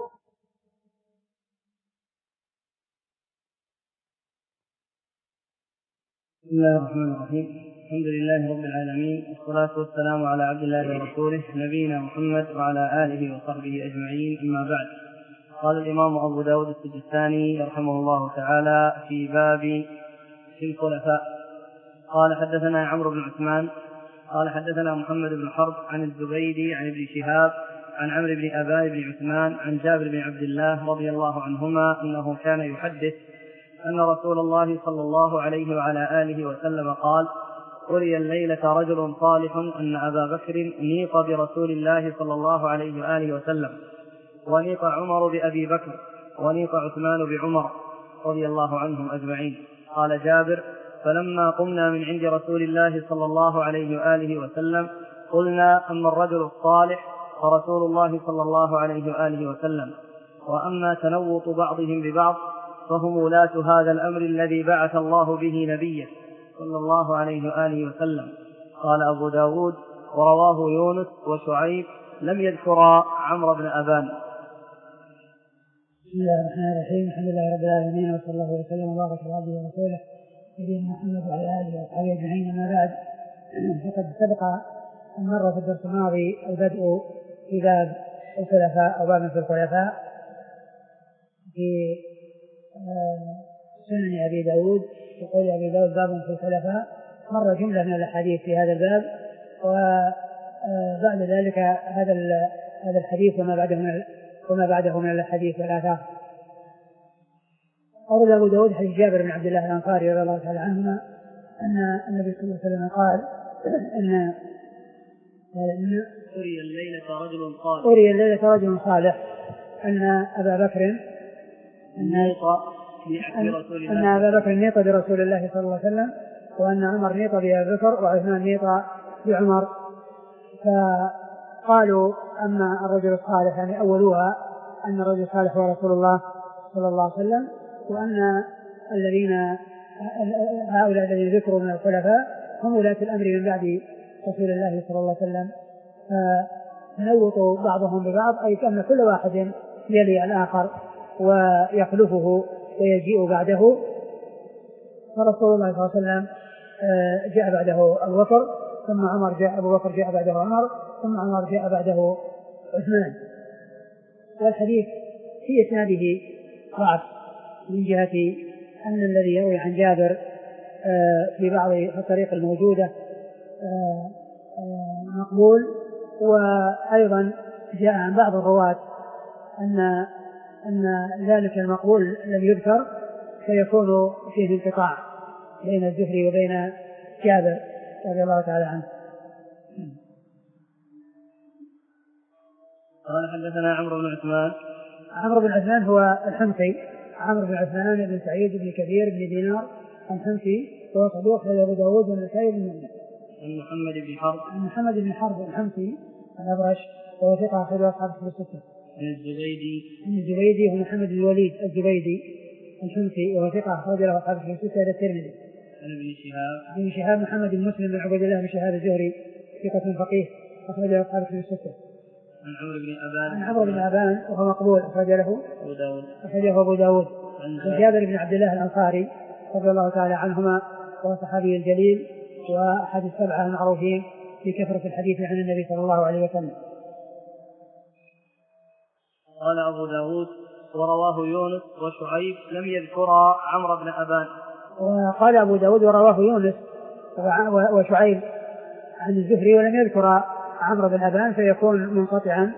بسم الله الرحمن الرحيم. الحمد لله رب العالمين، والصلاة والسلام على عبد الله ورسوله نبينا محمد وعلى آله وصحبه أجمعين، أما بعد. قال الإمام أبو داود السجستاني رحمه الله تعالى في باب في الخلفاء قال حدثنا عمرو بن عثمان قال حدثنا محمد بن حرب عن الزبيدي عن ابن شهاب عن عمرو بن أبان بن عثمان عن جابر بن عبد الله رضي الله عنهما أنه كان يحدث أن رسول الله صلى الله عليه وعلى آله وسلم قال: أري الليلة رجل صالح أن أبا بكر نيق برسول الله صلى الله عليه وآله وسلم، ونيق عمر بأبي بكر، ونيق عثمان بعمر رضي الله عنهم أجمعين. قال جابر: فلما قمنا من عند رسول الله صلى الله عليه وآله وسلم قلنا: أما الرجل الصالح فرسول الله صلى الله عليه وآله وسلم، وأما تنوط بعضهم ببعض فهم ولاة هذا الأمر الذي بعث الله به نبيه صلى الله عليه وآله وسلم. قال أبو داود: ورواه يونس وشعيب لم يذكر عمرو بن أبان. بسم الله الرحمن الرحيم. الحمد لله رب العالمين، وصلى الله وسلم وبارك على عبده ورسوله نبينا محمد وعلى آله وصحبه أجمعين، أما بعد. فقد سبق أن مر في الدرس الماضي البدء في باب الخلفاء أو باب في الخلفاء في سنن أبي داود. يقول أبي داود: باب في الخلفاء. مر جملة من الأحاديث في هذا الباب، وبعد ذلك هذا هذا الحديث وما بعده من وما بعده من الحديث والآثار. أورد أبو داود حديث جابر بن عبد الله الأنصاري رضي الله تعالى عنهما أن النبي صلى الله عليه وسلم قال: إن أري الليلة رجل صالح أري الليلة رجل صالح أن أبا بكر نيط برسول الله أن أبا بكر نيط برسول الله صلى الله عليه وسلم، وأن عمر نيط بأبي بكر، وعثمان نيط بعمر. فقالوا: أما الرجل الصالح، يعني أولوها أن الرجل الصالح هو رسول الله صلى الله عليه وسلم، وأن الذين هؤلاء الذين ذكروا من الخلفاء هم ولاة الأمر من بعد رسول الله صلى الله عليه وسلم. فنوط بعضهم ببعض، أي أن كل واحد يلي الآخر ويخلفه ويجيء بعده. فرسول الله صلى الله عليه وسلم جاء بعده أبو بكر، ثم عمر جاء أبو بكر جاء بعده عمر، ثم عمر جاء بعده عثمان. والحديث في إسناده ضعف من جهة أن الذي يروي عن جابر في بعض الطريق الموجودة مقبول، وأيضا جاء عن بعض الرواة أن أن ذلك المقبول لم يذكر، فيكون فيه انقطاع بين الزهري وبين جابر رضي الله تعالى عنه. قال حدثنا عمرو بن عثمان. عمرو بن عثمان هو الحمصي، عمرو بن عثمان بن سعيد بن كثير بن دينار الحمصي، وهو صدوق في أبي داود والنسائي بن ماجه. عن محمد بن حرب. عن محمد بن حرب الحمصي الأبرش، وهو ثقة أخرجه أصحاب الكتب الستة. عن الزبيدي. عن الزبيدي هو محمد بن الوليد الزبيدي الحمصي، وهو ثقة أخرجه أصحاب الكتب الستة إلى الترمذي. عن ابن شهاب. ابن شهاب محمد بن مسلم بن عبد الله بن شهاب الزهري ثقة فقيه أخرجه أصحاب الكتب الستة. عن عمرو بن أبان. عن عمرو بن أبان وهو مقبول أخرجه أبو داود. أخرجه أبو داود. عن جابر بن عبد الله الأنصاري رضي الله تعالى عنهما، وهو صحابي الجليل وأحد السبعة المعروفين بكثرة الحديث عن النبي صلى الله عليه وسلم. قال أبو داود: ورواه يونس وشعيب لم يذكر عمرو بن أبان. وقال أبو داود ورواه يونس وشعيب عن الزهري ولم يذكر عمرو بن أبان فيكون منقطعا،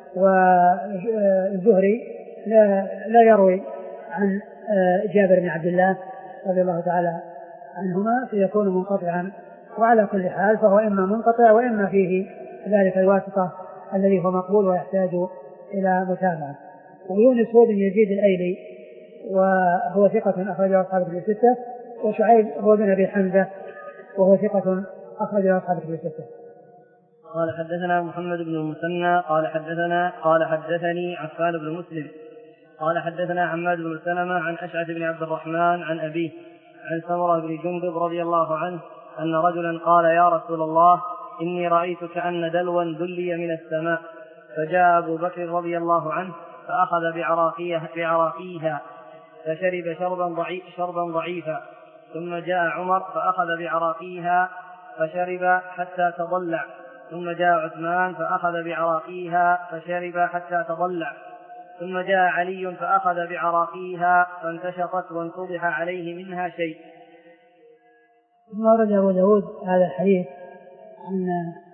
والزهري لا, لا يروي عن جابر بن عبد الله رضي الله تعالى عنهما فيكون منقطعا. وعلى كل حال فهو إما منقطع وإما فيه ذلك الواسطة الذي هو مقبول ويحتاج إلى متابعة. ويونس هو بن يزيد الأيلي وهو ثقة أخرجه أصحاب الكتب الستة، وشعيب هو بن أبي حمزة وهو ثقة أخرجه أصحاب الكتب الستة. قال حدثنا محمد بن المثنى قال حدثنا قال حدثني عفان بن مسلم قال حدثنا حماد بن سلمة عن أشعث بن عبد الرحمن عن أبيه عن سمرة بن جندب رضي الله عنه أن رجلا قال يا رسول الله إني رأيت كأن دلوا دلي من السماء، فجاء أبو بكر رضي الله عنه فأخذ بعراقيها, بعراقيها فشرب شربا, ضعيف شربا ضعيفا، ثم جاء عمر فأخذ بعراقيها فشرب حتى تضلع، ثم جاء عثمان فأخذ بعراقيها فشرب حتى تضلع، ثم جاء علي فأخذ بعراقيها فانتشطت وانتضح عليه منها شيء. ثم ورد أبو داود هذا الحديث عن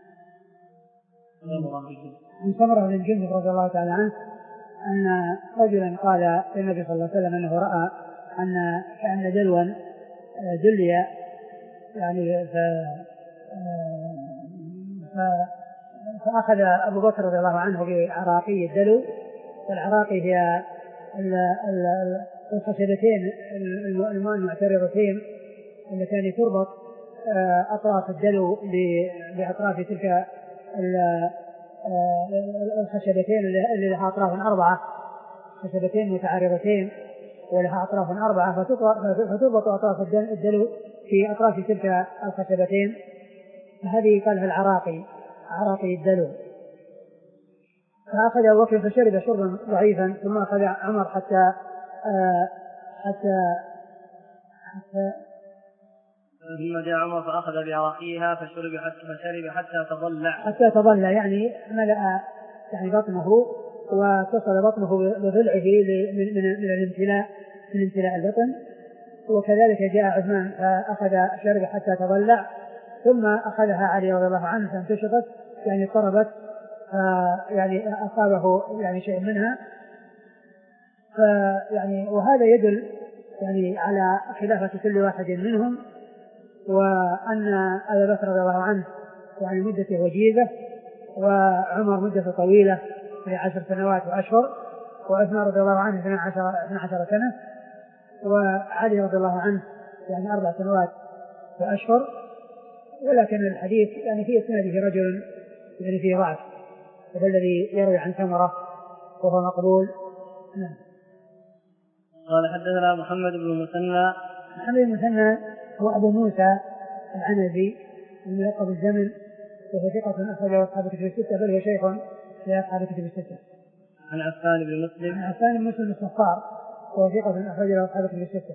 عن سمرة بن جندب رضي الله تعالى عنه أن رجلا قال للنبي صلى الله عليه وسلم أنه رأى أن كأن دلوا دلي يعني ف فأخذ أبو بكر رضي الله عنه بعراقي الدلو، والعراقي هي الخشبتين المعترضتين اللتان تربط أطراف الدلو بأطراف تلك الخشبتين اللي لها أطراف أربعة، خشبتين متعارضتين ولها أطراف أربعة، فتربط أطراف الدلو في أطراف تلك الخشبتين، فهذه قالها العراقي عراقي الدلو. فأخذ أبو بكر فشرب شربا ضعيفا، ثم أخذ عمر حتى آه حتى حتى ثم جاء عمر فأخذ بعراقيها فشرب حتى فشرب حتى تضلع حتى تضلع يعني ملأ يعني بطنه واتصل بطنه بضلعه من من من الامتلاء من امتلاء البطن. وكذلك جاء عثمان فأخذ شرب حتى تضلع، ثم أخذها علي رضي الله عنه فانتشطت يعني اضطربت يعني أصابه يعني شيء منها. فيعني وهذا يدل يعني على خلافة كل واحد منهم، وأن أبا بكر رضي الله عنه يعني مدته وجيزة، وعمر مدته طويلة في عشر سنوات وأشهر، وعثمان رضي الله عنه اثنتا عشرة سنة، وعلي رضي الله عنه يعني أربع سنوات وأشهر. ولكن الحديث يعني في إسناده رجل يعني فيه ضعف، وهو الذي يروي عن سمرة وهو مقبول. نعم. قال حدثنا محمد بن المثنى محمد بن المثنى هو أبو موسى العنزي الملقب بالزمن، وهو ثقة أخرجه أصحاب الكتب الستة، بل هو شيخ في أصحاب الكتب الستة. عن عفان بن مسلم عن عفان بن مسلم الصفار وهو ثقة أخرجه أصحاب الكتب الستة.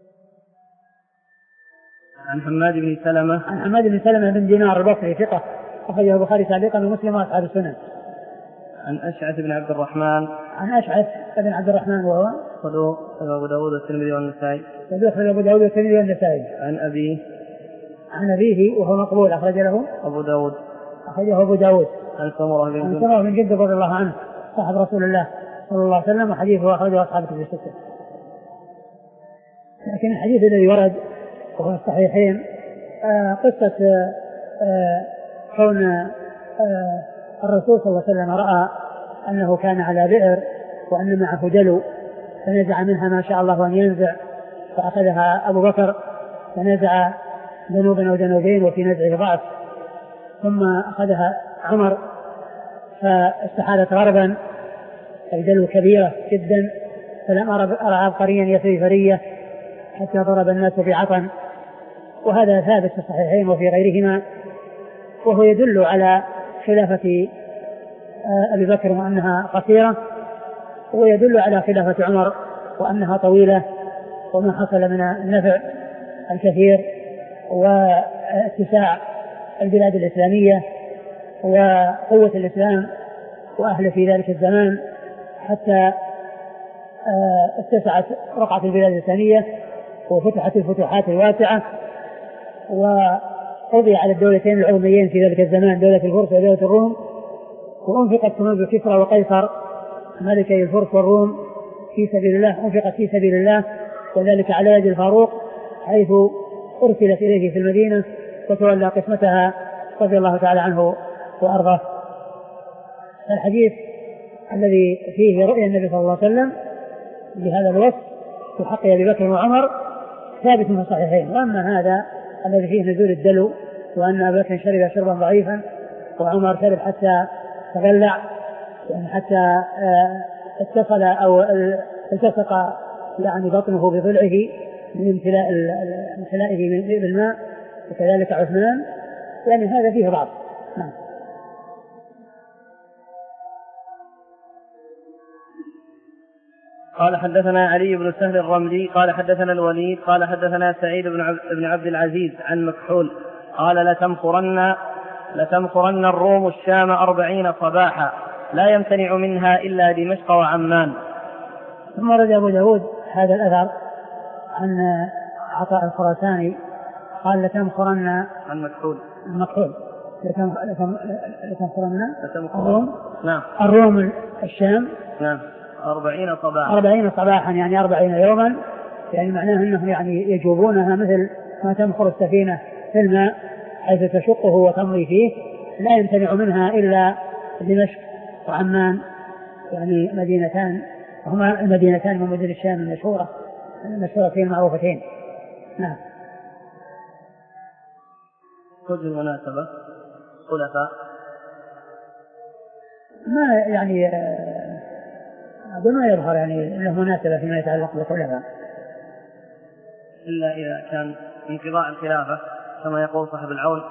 عن حماد بن سلمة عن حماد بن سلمة بن دينار البصري ثقة أخرجه البخاري تعليقا ومسلم وأصحاب السنن. عن أشعث بن عبد الرحمن عن أشعث بن عبد الرحمن وهو صدوق أبو داود والترمذي والنسائي صدوق أبو داود والترمذي والنسائي. عن أبيه عن أبيه وهو مقبول أخرج له أبو داود أخرجه أبو داود. عن سمرة بن جندب سمرة بن جندب رضي الله عنه صاحب رسول الله صلى الله عليه وسلم، وحديثه أخرجه أصحاب الكتب الستة. لكن الحديث الذي ورد وهو الصحيحين آه قصة آه كون آه الرسول صلى الله عليه وسلم رأى أنه كان على بئر وأن معه دلو، فنزع منها ما شاء الله أن ينزع، فأخذها أبو بكر فنزع ذنوبا أو ذنوبين وفي نزعه ضعف، ثم أخذها عمر فاستحالت غربا أي دلو كبيرة جدا، فلم أرى عبقريا يسري فرية حتى ضرب الناس بعطن. وهذا ثابت في الصحيحين وفي غيرهما، وهو يدل على خلافة أبي بكر وأنها قصيرة، ويدل على خلافة عمر وأنها طويلة، وما حصل من النفع الكثير واتساع البلاد الإسلامية وقوة الإسلام وأهل في ذلك الزمان حتى اتسعت رقعة البلاد الإسلامية وفتحت الفتوحات الواسعة، وقضي على الدولتين العظميين في ذلك الزمان، دولة الفرس ودولة الروم، وأنفقت كنوز كسرى وقيصر ملكي الفرس والروم في سبيل الله، أنفقت في سبيل الله، وذلك على يد الفاروق حيث أرسلت إليه في المدينة وتولى قسمتها رضي الله تعالى عنه وأرضاه. الحديث الذي فيه رؤيا النبي صلى الله عليه وسلم بهذا الوصف في حق أبي بكر وعمر ثابت في الصحيحين. وأما هذا الذي فيه نزول الدلو وأن أبي بكر شرب شربا ضعيفا وعمر شرب حتى تغلع، يعني حتى اتصل أو التصق يعني بطنه بضلعه من امتلاء امتلائه بالماء، وكذلك عثمان، يعني هذا فيه ضعف. نعم. قال حدثنا علي بن سهل الرملي قال حدثنا الوليد قال حدثنا سعيد بن عبد العزيز عن مكحول قال لتمكرن لتمكرن الروم الشام أربعين صباحا لا يمتنع منها إلا دمشق وعمان. ثم رد أبو داود هذا الأثر عن عطاء الخراساني قال لتمكرن عن مكحول مكحول لتمكرن الروم نعم الروم الشام نعم أربعين صباحا أربعين صباحا يعني أربعين يوما، يعني معناه أنهم يعني يجوبونها مثل ما تمخر السفينة في الماء حيث تشقه وتمضي فيه، لا يمتنع منها إلا دمشق وعمان، يعني مدينتان هما المدينتان من مدن الشام المشهورة المشهورتين المعروفتين. نعم. وجه المناسبة خلفاء ما يعني هذا ما يظهر يعني له مناسبة فيما يتعلق بالخلفاء إلا إذا كان انقضاء الخلافة كما يقول صاحب العون،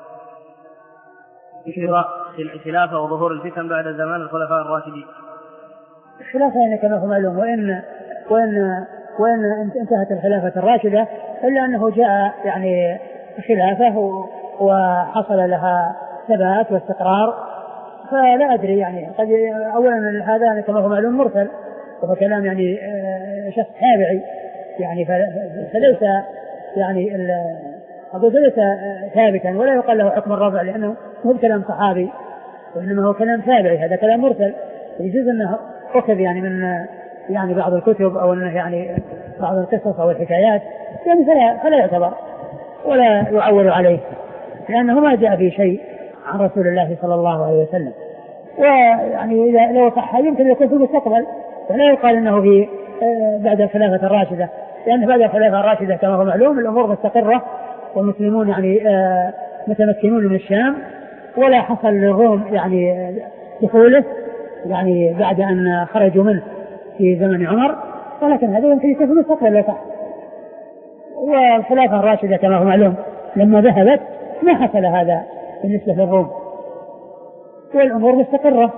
انقضاء الخلافة وظهور الفتن بعد زمان الخلفاء الراشدين. الخلافة يعني كما هو معلوم، وإن وإن وإن انتهت الخلافة الراشدة إلا أنه جاء يعني خلافة وحصل لها ثبات واستقرار، فلا أدري يعني قد أولا هذا كما هو معلوم مرسل وهو كلام يعني شخص تابعي، يعني فليس يعني أقول ليس ثابتا ولا يقال له حكم الرفع لأنه هو كلام صحابي وإنما هو كلام تابعي، هذا كلام مرسل يجوز أنه أخذ يعني من يعني بعض الكتب أو أنه يعني بعض القصص أو الحكايات، يعني فلا, فلا يعتبر ولا يعول عليه لأنه ما جاء في شيء عن رسول الله صلى الله عليه وسلم. ويعني إذا لو صح يمكن يكون في المستقبل، ولا يقال أنه في بعد الخلافة الراشدة، لأن بعد الخلافة الراشدة كما هو معلوم الأمور مستقرة والمسلمون يعني متمكنون من الشام، ولا حصل للروم يعني دخوله يعني بعد أن خرجوا منه في زمن عمر، ولكن هذا يمكن يكون في المستقبل لو صح. والخلافة الراشدة كما هو معلوم لما ذهبت ما حصل هذا بالنسبة للروم، والأمور مستقرة.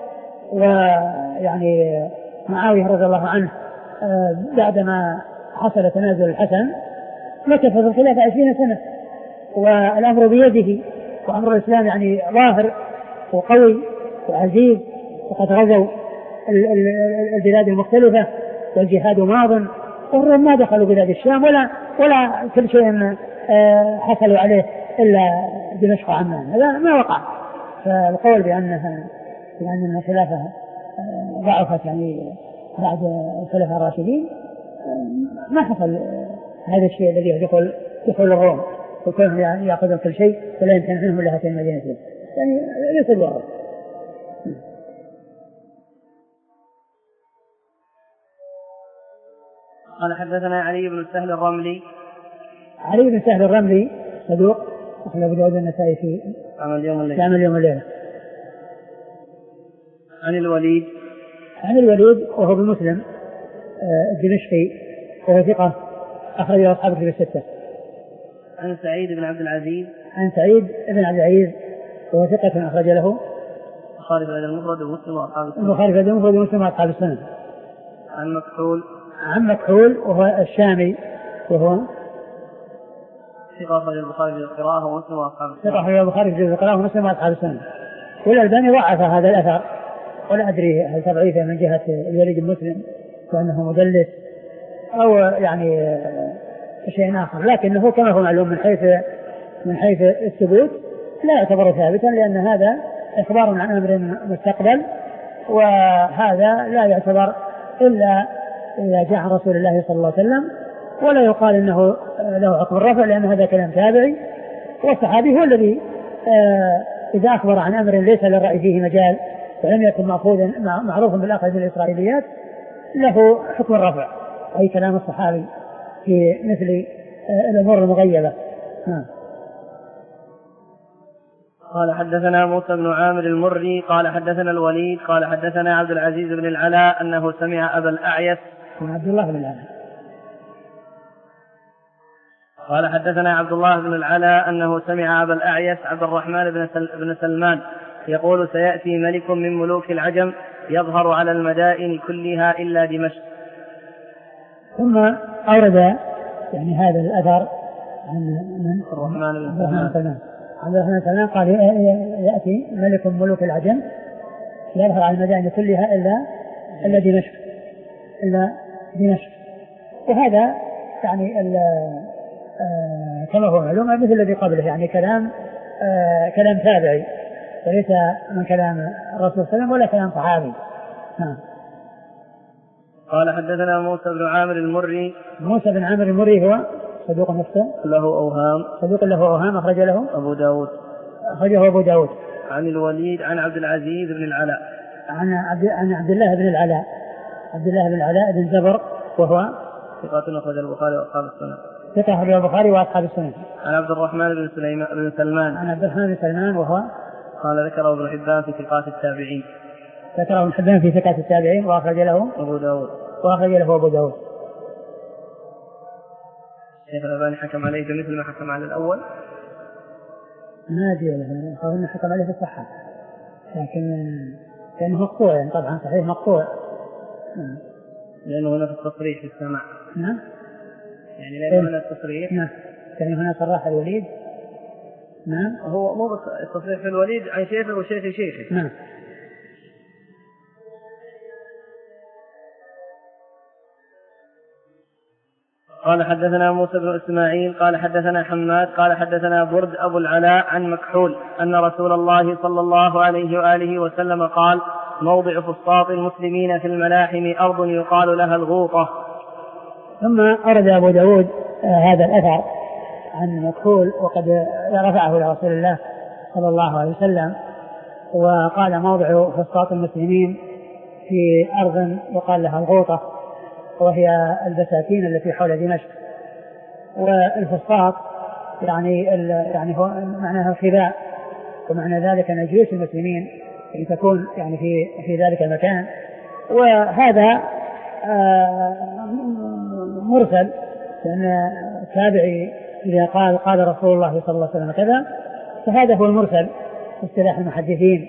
ويعني معاوية رضي الله عنه بعدما حصل تنازل الحسن مكث في الخلافة عشرين سنة والأمر بيده، وأمر الإسلام يعني ظاهر وقوي وعزيز، وقد غزوا البلاد المختلفة والجهاد ماض، والروم ما دخلوا بلاد الشام ولا ولا كل شيء حصلوا عليه إلا دمشق وعمان، هذا ما وقع. فالقول بأنها يعني الخلافة ضعفت يعني بعد الخلفاء الراشدين ما حصل هذا الشيء الذي يدخل دخول الروم وكيف يأخذ كل شيء ولا يمكن عنه إلا هاتين المدينتين، يعني ليس الواقع. قال حدثنا علي بن سهل الرملي علي بن سهل الرملي صدوق أخرج أبو داود النسائي في عمل يوم الليلة عمل يوم الليلة. عن الوليد عن الوليد وهو بمسلم الدمشقي وهو ثقة أخرج له أصحاب الكتب الستة. عن سعيد بن عبد العزيز عن سعيد بن عبد العزيز وهو ثقة أخرج له البخاري في المفرد ومسلم وأصحاب السنن. البخاري في المفرد ومسلم وأصحاب السنن. عن مكحول عن مكحول وهو الشامي وهو ثقة أخرج البخاري في القراءة ومسلم وأصحاب السنن. ثقة أخرج البخاري في القراءة ومسلم وأصحاب السنن. والألباني ضعف هذا الأثر ولا أدري هل تضعيفه من جهة الوليد المسلم وأنه مدلس أو يعني شيء آخر، لكنه كما هو معلوم من حيث من حيث الثبوت لا يعتبر ثابتا، لأن هذا إخبار عن أمر مستقبل، وهذا لا يعتبر إلا إذا جاء عن رسول الله صلى الله عليه وسلم، ولا يقال إنه له حكم الرفع لأن هذا كلام تابعي. والصحابي هو الذي إذا أخبر عن أمر ليس للرأي فيه مجال ولم يكن معروفا معروفا بالأخذ بالإسرائيليات له حكم الرفع، أي كلام الصحابي في مثل الأمور المغيبة. قال حدثنا موسى بن عامر المري قال حدثنا الوليد قال حدثنا عبد العزيز بن العلاء أنه سمع أبا الأعيس عبد الله بن العلاء قال حدثنا عبد الله بن العلاء أنه سمع أبا الأعيس عبد الرحمن بن, سل بن سلمان يقول سيأتي ملك من ملوك العجم يظهر على المدائن كلها إلا دمشق. ثم أورد يعني هذا الأثر عن الرحمن بن سلمان عبد الرحمن بن سلمان قال يأتي ملك من ملوك العجم يظهر على المدائن كلها إلا إلا دمشق إلا دمشق وهذا يعني آه كما هو معلوم مثل الذي قبله، يعني كلام آه كلام تابعي وليس من كلام الرسول صلى الله عليه وسلم ولا كلام صحابي. ها. قال حدثنا موسى بن عامر المري. موسى بن عامر المري هو صدوق نفسه له أوهام صدوق له أوهام أخرج له أبو داود أخرجه أبو داود. عن الوليد عن عبد العزيز بن العلاء عن عبد عن عبد الله بن العلاء عبد الله بن العلاء بن زبر وهو ثقة أخرج البخاري وأصحاب السنن ثقة أخرج البخاري وأصحاب السنن. عن عبد الرحمن بن سليمان بن سلمان عن عبد الرحمن بن سلمان وهو قال ذكره ابن حبان في ثقات التابعين ذكره ابن حبان في ثقات التابعين وأخرج له أبو داود وأخرج له أبو داود. الشيخ الألباني حكم عليه بمثل ما حكم على الأول ما أدري له أظن حكم عليه في الصحة لكن كان مقطوع يعني طبعا صحيح مقطوع لأنه هنا في التصريح في السماع. نعم يعني لأنه هنا التصريح نعم كان هنا صراح الوليد. نعم هو مو بس التصريح في الوليد عن شيخه وشيخ شيخه. نعم. قال حدثنا موسى بن إسماعيل قال حدثنا حماد قال حدثنا برد أبو العلاء عن مكحول أن رسول الله صلى الله عليه وآله وسلم قال موضع فسطاط المسلمين في الملاحم أرض يقال لها الغوطة. ثم أرد أبو داود هذا الأثر عن مكحول وقد رفعه لرسول الله صلى الله عليه وسلم وقال موضع فسطاط المسلمين في أرض يقال لها الغوطة وهي البساتين التي حول دمشق. والفسطاط يعني يعني هو معناها الخباء، ومعنى ذلك أن جيوش المسلمين أن تكون يعني في في ذلك المكان. وهذا مرسل لأن التابعي إذا قال قال رسول الله صلى الله عليه وسلم كذا فهذا هو المرسل في اصطلاح المحدثين.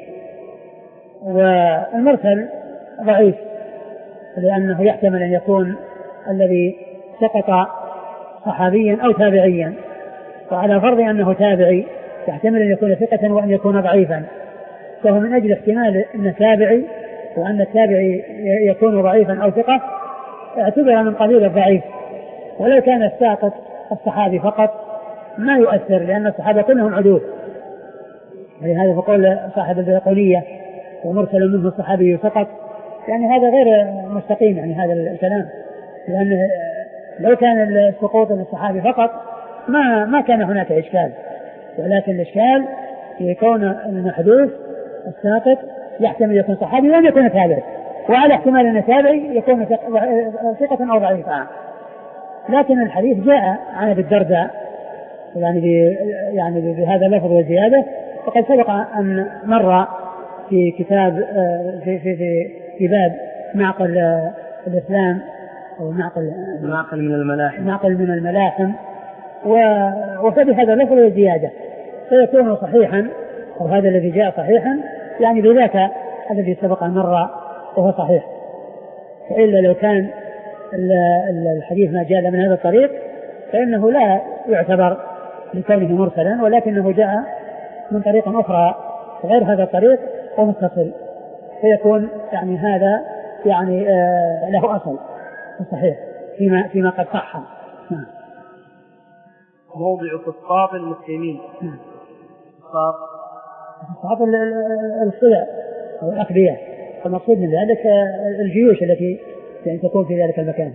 والمرسل ضعيف لأنه يحتمل أن يكون الذي سقط صحابيا أو تابعيا، وعلى فرض أنه تابعي يحتمل أن يكون ثقة وأن يكون ضعيفا، فهو من أجل احتمال أن تابعي وأن التابعي يكون ضعيفا أو ثقة اعتبر من قبيل الضعيف. ولو كان الساقط الصحابي فقط ما يؤثر لأن الصحابة كلهم عدول، ولهذا فقول صاحب البيقونية ومرسل منه الصحابي فقط يعني هذا غير مستقيم يعني هذا الكلام، لأن لو كان السقوط للصحابي فقط ما ما كان هناك إشكال، ولكن الإشكال في كون المحدوث الساقط يحتمل يكون صحابي وأن يكون تابعي، وعلى احتمال أن تابعي يكون ثقة أو ضعيفا. لكن الحديث جاء عن أبي الدرداء يعني يعني بهذا اللفظ والزيادة، وقد سبق أن مر في كتاب في في في, في باب معقل الإسلام أو معقل معقل من الملاحم معقل من الملاحم وفي هذا اللفظ والزيادة فيكون صحيحا، أو هذا الذي جاء صحيحا يعني بذاك الذي سبق أن مر وهو صحيح. فإلا لو كان الحديث ما جاء من هذا الطريق فإنه لا يعتبر لكونه مرسلا، ولكنه جاء من طريق أخرى غير هذا الطريق ومتصل، فيكون يعني هذا يعني آه له أصل صحيح فيما فيما قد صح. موضع فسطاط المسلمين. فسطاط فسطاط الصلع أو الأقبية، المقصود من ذلك الجيوش التي يعني تكون في ذلك المكان.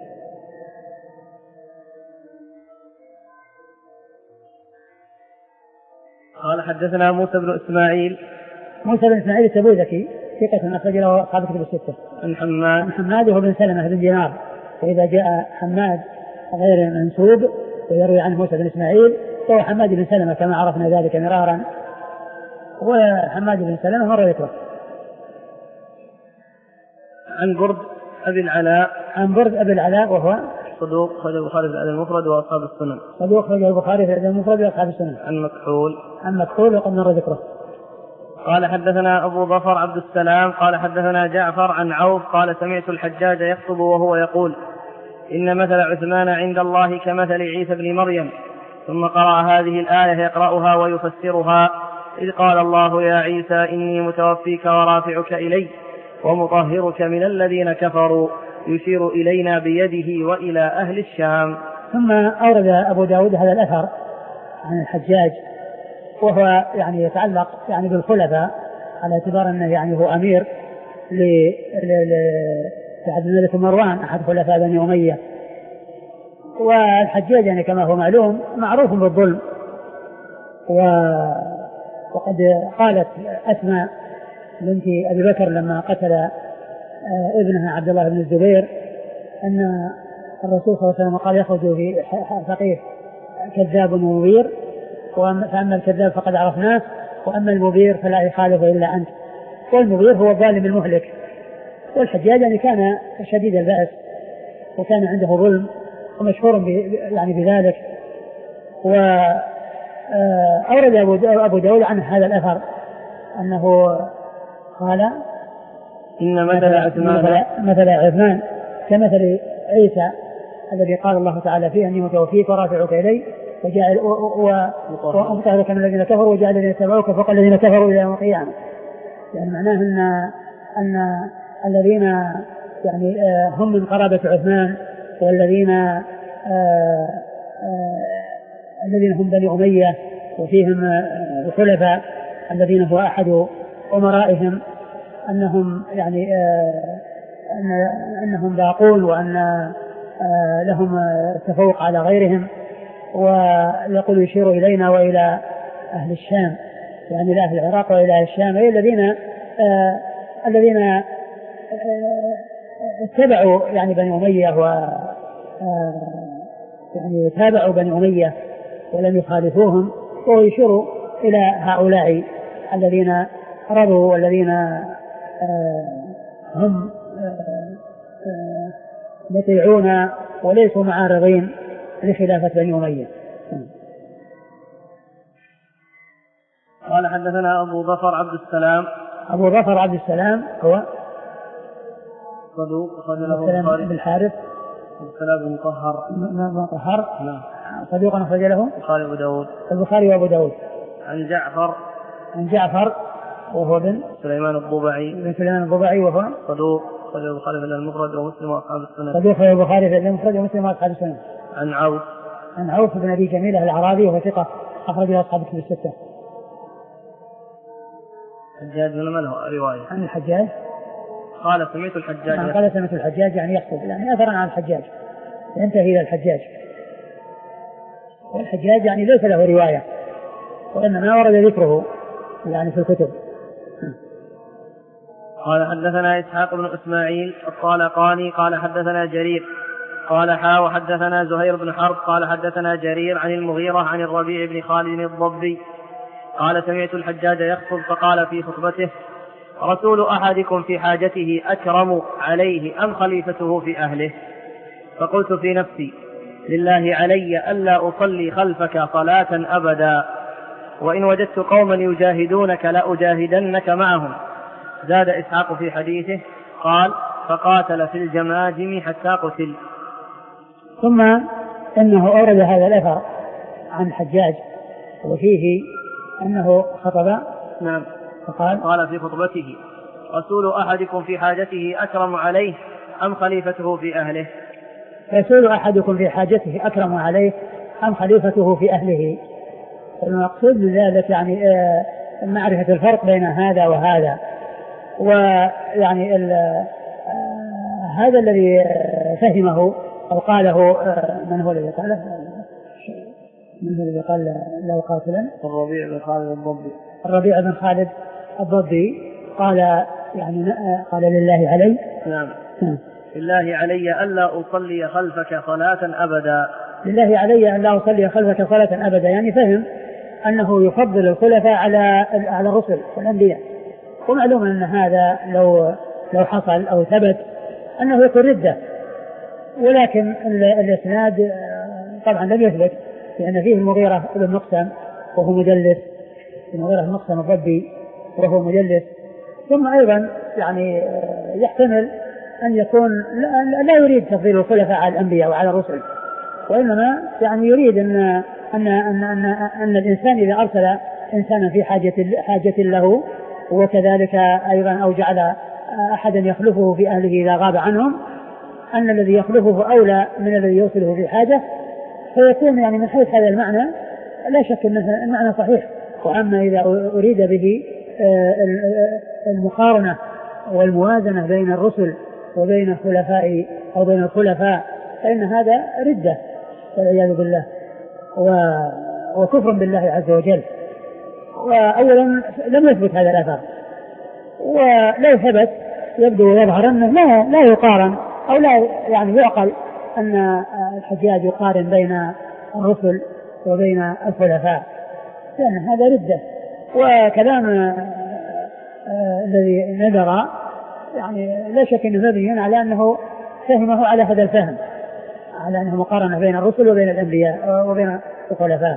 قال حدثنا موسى بن إسماعيل. موسى بن إسماعيل التبوذكي ثقة أخرج له أصحاب الكتب الستة. عن حماد. عن حماد هو بن سلمة بن دينار، وإذا جاء حماد غير منسوب ويروي عنه موسى بن إسماعيل فهو حماد بن سلمة كما عرفنا ذلك مرارا، وحماد بن سلمة مرة ذكره. عن برد أبي العلاء. عن برد أبي العلاء وهو صدوق خرج البخاري في الأدب المفرد وأصحاب السنن. صدوق خرج البخاري في الأدب المفرد وأصحاب السنن. عن مكحول. عن مكحول وقد مر ذكره. قال حدثنا أبو ظفر عبد السلام قال حدثنا جعفر عن عوف قال سمعت الحجاج يخطب وهو يقول إن مثل عثمان عند الله كمثل عيسى بن مريم، ثم قرأ هذه الآية يقرأها ويفسرها إذ قال الله يا عيسى إني متوفيك ورافعك إلي ومطهرك من الذين كفروا، يشير إلينا بيده وإلى أهل الشام. ثم أورد أبو داود هذا الأثر عن الحجاج وهو يعني يتعلق يعني بالخلفاء على اعتبار أنه يعني هو أمير لعبد الملك مروان أحد خلفاء بني أمية. والحجاج يعني كما هو معلوم معروف بالظلم، وقد قالت أسماء بنت أبي بكر لما قتل ابنها عبد الله بن الزبير أن الرسول صلى الله عليه وسلم قال يخرج في فقيه كذاب ومبير، فأما الكذاب فقد عرفناه وأما المبير فلا يخالف إلا أنت. والمبير هو الظالم المهلك. والحجاج يعني كان شديد البأس وكان عنده ظلم ومشهور يعني بذلك. وأورد أبو داود عن هذا الأثر أنه قال إن مثل عثمان مثل عثمان كمثل عيسى الذي قال الله تعالى فيه أني متوفيك ورافعك إلي وجعل ومطهرك من الذين كفروا وجعل الذين يتبعوك فوق الذين كفروا إلى يوم القيامة. يعني معناه أن أن الذين يعني هم من قرابة عثمان والذين آآ آآ الذين هم بني أمية وفيهم الخلفاء الذين هو أحد أمرائهم أنهم يعني أن أنهم باقون وأن لهم تفوق على غيرهم. ويقول يشير إلينا وإلى أهل الشام، يعني إلى أهل العراق وإلى أهل الشام، أي الذين آه الذين آه اتبعوا يعني بني أمية و آه يعني تابعوا بني أمية ولم يخالفوهم، وهو يشير إلى هؤلاء الذين رضوا والذين آه هم آه آه مطيعون وليسوا معارضين لخلافة بني أمية. قال حدثنا أبو ظفر عبد السلام. أبو ظفر عبد السلام هو صدوق خرج له البخاري. بالحارث السلام مطهر مطهر نعم. صدوق خرج له البخاري وأبو داود. البخاري وأبو داود. عن جعفر. عن جعفر وهو بن سليمان الضبعي. بن سليمان الضبعي وهو صدوق خرج البخاري في المفرد ومسلم وأصحاب السنن. صدوق خرج البخاري في المفرد ومسلم وأصحاب السنن. عن عوف. عن عوف بن أبي جميلة الأعرابي وهو ثقة أخرج له أصحاب الكتب الستة. الحجاج من من هو رواية؟ عن الحجاج قال سمعت الحجاج. قال سمعت الحجاج يعني يخطب، يعني أثرا عن الحجاج ينتهي إلى الحجاج. والحجاج يعني ليس له رواية وإنما ورد ذكره يعني في الكتب. قال حدثنا إسحاق بن إسماعيل الطالقاني قال حدثنا جرير قال حا وحدثنا زهير بن حرب قال حدثنا جرير عن المغيرة عن الربيع بن خالد الضبي قال سمعت الحجاج يخطب فقال في خطبته رسول أحدكم في حاجته أكرم عليه أم خليفته في أهله؟ فقلت في نفسي لله علي ألا أصلي خلفك صلاة أبدا، وإن وجدت قوما يجاهدونك لأجاهدنك معهم. زاد إسحاق في حديثه قال فقاتل في الجماجم حتى قتل. ثم إنه أورد هذا الأثر عن الحجاج وفيه أنه خطب نعم فقال قال في خطبته رسول أحدكم في حاجته أكرم عليه أم خليفته في أهله؟ رسول أحدكم في حاجته أكرم عليه أم خليفته في أهله. المقصود بذلك يعني معرفة الفرق بين هذا وهذا. ويعني هذا الذي فهمه أو قاله من هو الذي قاله من هو الذي قال له قاتلا؟ الربيع بن خالد الضبي. الربيع بن خالد الضبي قال يعني قال لله علي. نعم. لله علي ألا أصلي خلفك صلاة أبدا. لله علي ألا أصلي خلفك صلاة أبدا، يعني فهم أنه يفضل الخلفاء على على الرسل والأنبياء. ومعلوم أن هذا لو لو حصل أو ثبت أنه يكون ردة، ولكن الإسناد طبعا لم يثبت، لأن فيه المغيرة بن مقسم وهو مدلس، المغيرة بن مقسم الضبي وهو مدلس. ثم أيضا يعني يحتمل أن يكون لا يريد تفضيل الخلفاء على الأنبياء وعلى الرسل، وإنما يعني يريد أن أن أن أن, أن الإنسان إذا أرسل إنسانا في حاجة حاجة له، وكذلك أيضا أو جعل أحدا يخلفه في أهله إذا غاب عنهم، أن الذي يخلفه أولى من الذي يوصله في حاجة. فيكون يعني من حيث هذا المعنى لا شك أن المعنى صحيح. وأما إذا أريد به المقارنة والموازنة بين الرسل وبين الخلفاء أو بين الخلفاء فإن هذا ردة والعياذ بالله وكفر بالله عز وجل. وأولا لم يثبت هذا الأثر، ولو ثبت يبدو ويظهر أنه لا, لا يقارن أو لا يعني يعقل أن الحجاج يقارن بين الرسل وبين الخلفاء، لأن هذا ردة. وكلام الذي نذر يعني لا شك أنه مبني على أنه فهمه على هذا الفهم، على أنه مقارنة بين الرسل وبين الأنبياء وبين الخلفاء.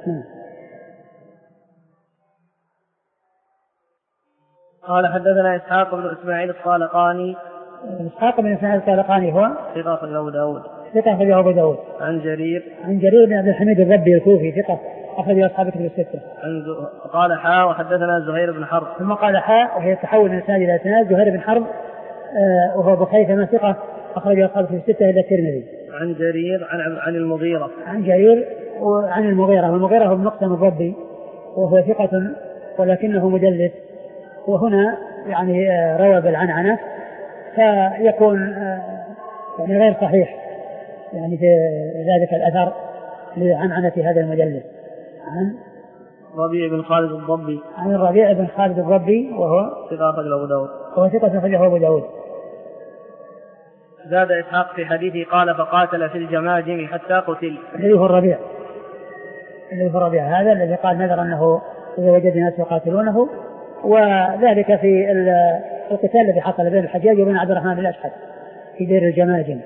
قال حدثنا إسحاق بن إسماعيل الطالقاني. إسحاق بن إسماعيل الطالقاني هو ثقة أخرجه أبو داود. ثقة أخرجه أبو داود. عن جرير عن جرير بن عبد الحميد الربي الكوفي ثقة أخرج أصحاب الكتب الستة. قال حاء وحدثنا زهير بن حرب. ثم قال حاء وهي تحول من إسناد إلى إسناد. زهير بن حرب آه وهو بخيثمة ثقة أخرج أصحاب الكتب الستة إلى الترمذي. عن جرير عن عن المغيرة. عن جرير وعن المغيرة، والمغيرة هو مقسم الربي وهو ثقة ولكنه مدلس، وهنا يعني آه روى بالعنعنة فيكون آه يعني غير صحيح يعني في ذلك الأثر لعنعنة هذا المدلس. عن ربيع بن خالد الضبي. عن الربيع بن خالد الضبي وهو ثقة أخرجه أبو داود. وهو ثقة أخرجه أبو داود. زاد إسحاق في حديثه قال فقاتل في الجماجم حتى قتل. الذي هو الربيع الذي هو الربيع هذا الذي قال نذر أنه إذا وجد ناس يقاتلونه، وذلك في القتال الذي حصل بين الحجاج وبين عبد الرحمن بن الأشحث في دير الجماجم.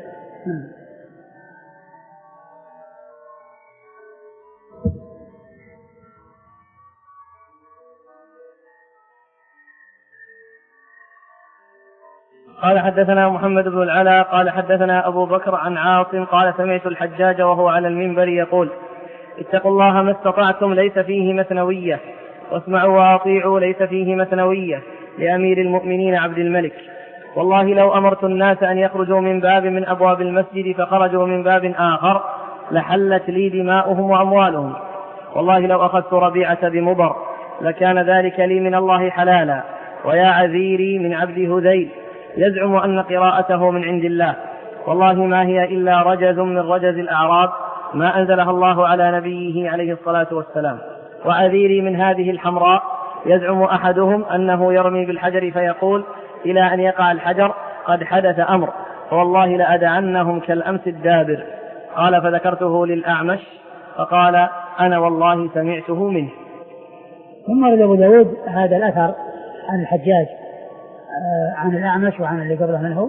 قال حدثنا محمد بن العلاء قال حدثنا أبو بكر عن عاصم قال سمعت الحجاج وهو على المنبر يقول اتقوا الله ما استطعتم ليس فيه مثنوية، واسمعوا وأطيعوا ليس فيه مثنوية، لأمير المؤمنين عبد الملك. والله لو أمرت الناس أن يخرجوا من باب من أبواب المسجد فخرجوا من باب آخر لحلت لي دماؤهم وأموالهم. والله لو أخذت ربيعة بمضر لكان ذلك لي من الله حلالا. ويا عذيري من عبد هذيل يزعم أن قراءته من عند الله، والله ما هي إلا رجز من رجز الأعراب ما أنزلها الله على نبيه عليه الصلاة والسلام. وعذيري من هذه الحمراء يزعم أحدهم أنه يرمي بالحجر فيقول إلى أن يقع الحجر قد حدث أمر، فوالله لأدعنهم كالأمس الدابر. قال فذكرته للأعمش فقال أنا والله سمعته منه. ثم روى أبو داود هذا الأثر عن الحجاج عن الأعمش وعن اللي قبله منه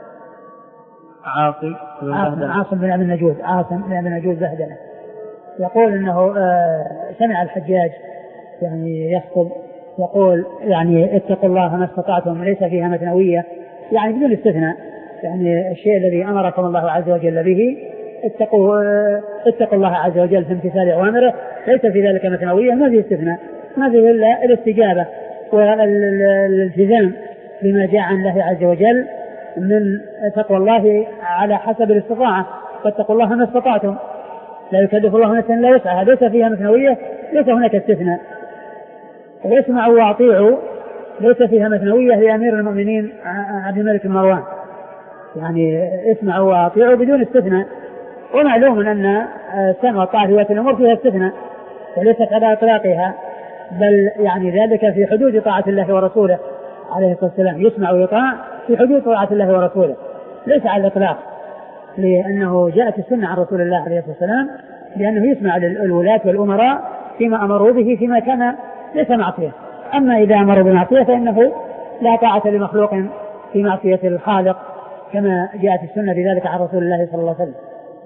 عاصم عاصم, عاصم بن أبي النجود عاصم بن أبي النجود بهدله يقول أنه سمع الحجاج يعني يخطب يقول يعني اتقوا الله ما استطعتم ليس فيها مثنوية، يعني بدون استثناء، يعني الشيء الذي أمركم الله عز وجل به اتقوا اتقوا الله عز وجل في امتثال أوامره ليس في ذلك مثنوية، ما في استثناء، ما في إلا الاستجابة والالتزام بما جاء عن الله عز وجل من تقوى الله على حسب الاستطاعة، فاتقوا الله ما استطعتم. لا يكلف الله نفسا لا وسعها، ليس فيها مثنوية، ليس هناك استثناء. واسمعوا واطيعوا ليس فيها مثنوية لأمير المؤمنين عبد الملك بن مروان، يعني اسمعوا واطيعوا بدون استثناء. ومعلوم أن السمع والطاعة في ولاة الأمور فيها استثناء وليست على إطلاقها، بل يعني ذلك في حدود طاعة الله ورسوله عليه الصلاة والسلام، يسمع ويطاع في حدود طاعة الله ورسوله ليس على الإطلاق، لأنه جاءت السنة عن رسول الله عليه الصلاة والسلام بأنه يسمع للولاة والأمراء فيما أمروا به فيما كان ليس معصية. أما إذا أمروا بمعصية فإنه لا طاعة لمخلوق في معصية الخالق، كما جاءت السنة بذلك عن رسول الله صلى الله عليه وسلم.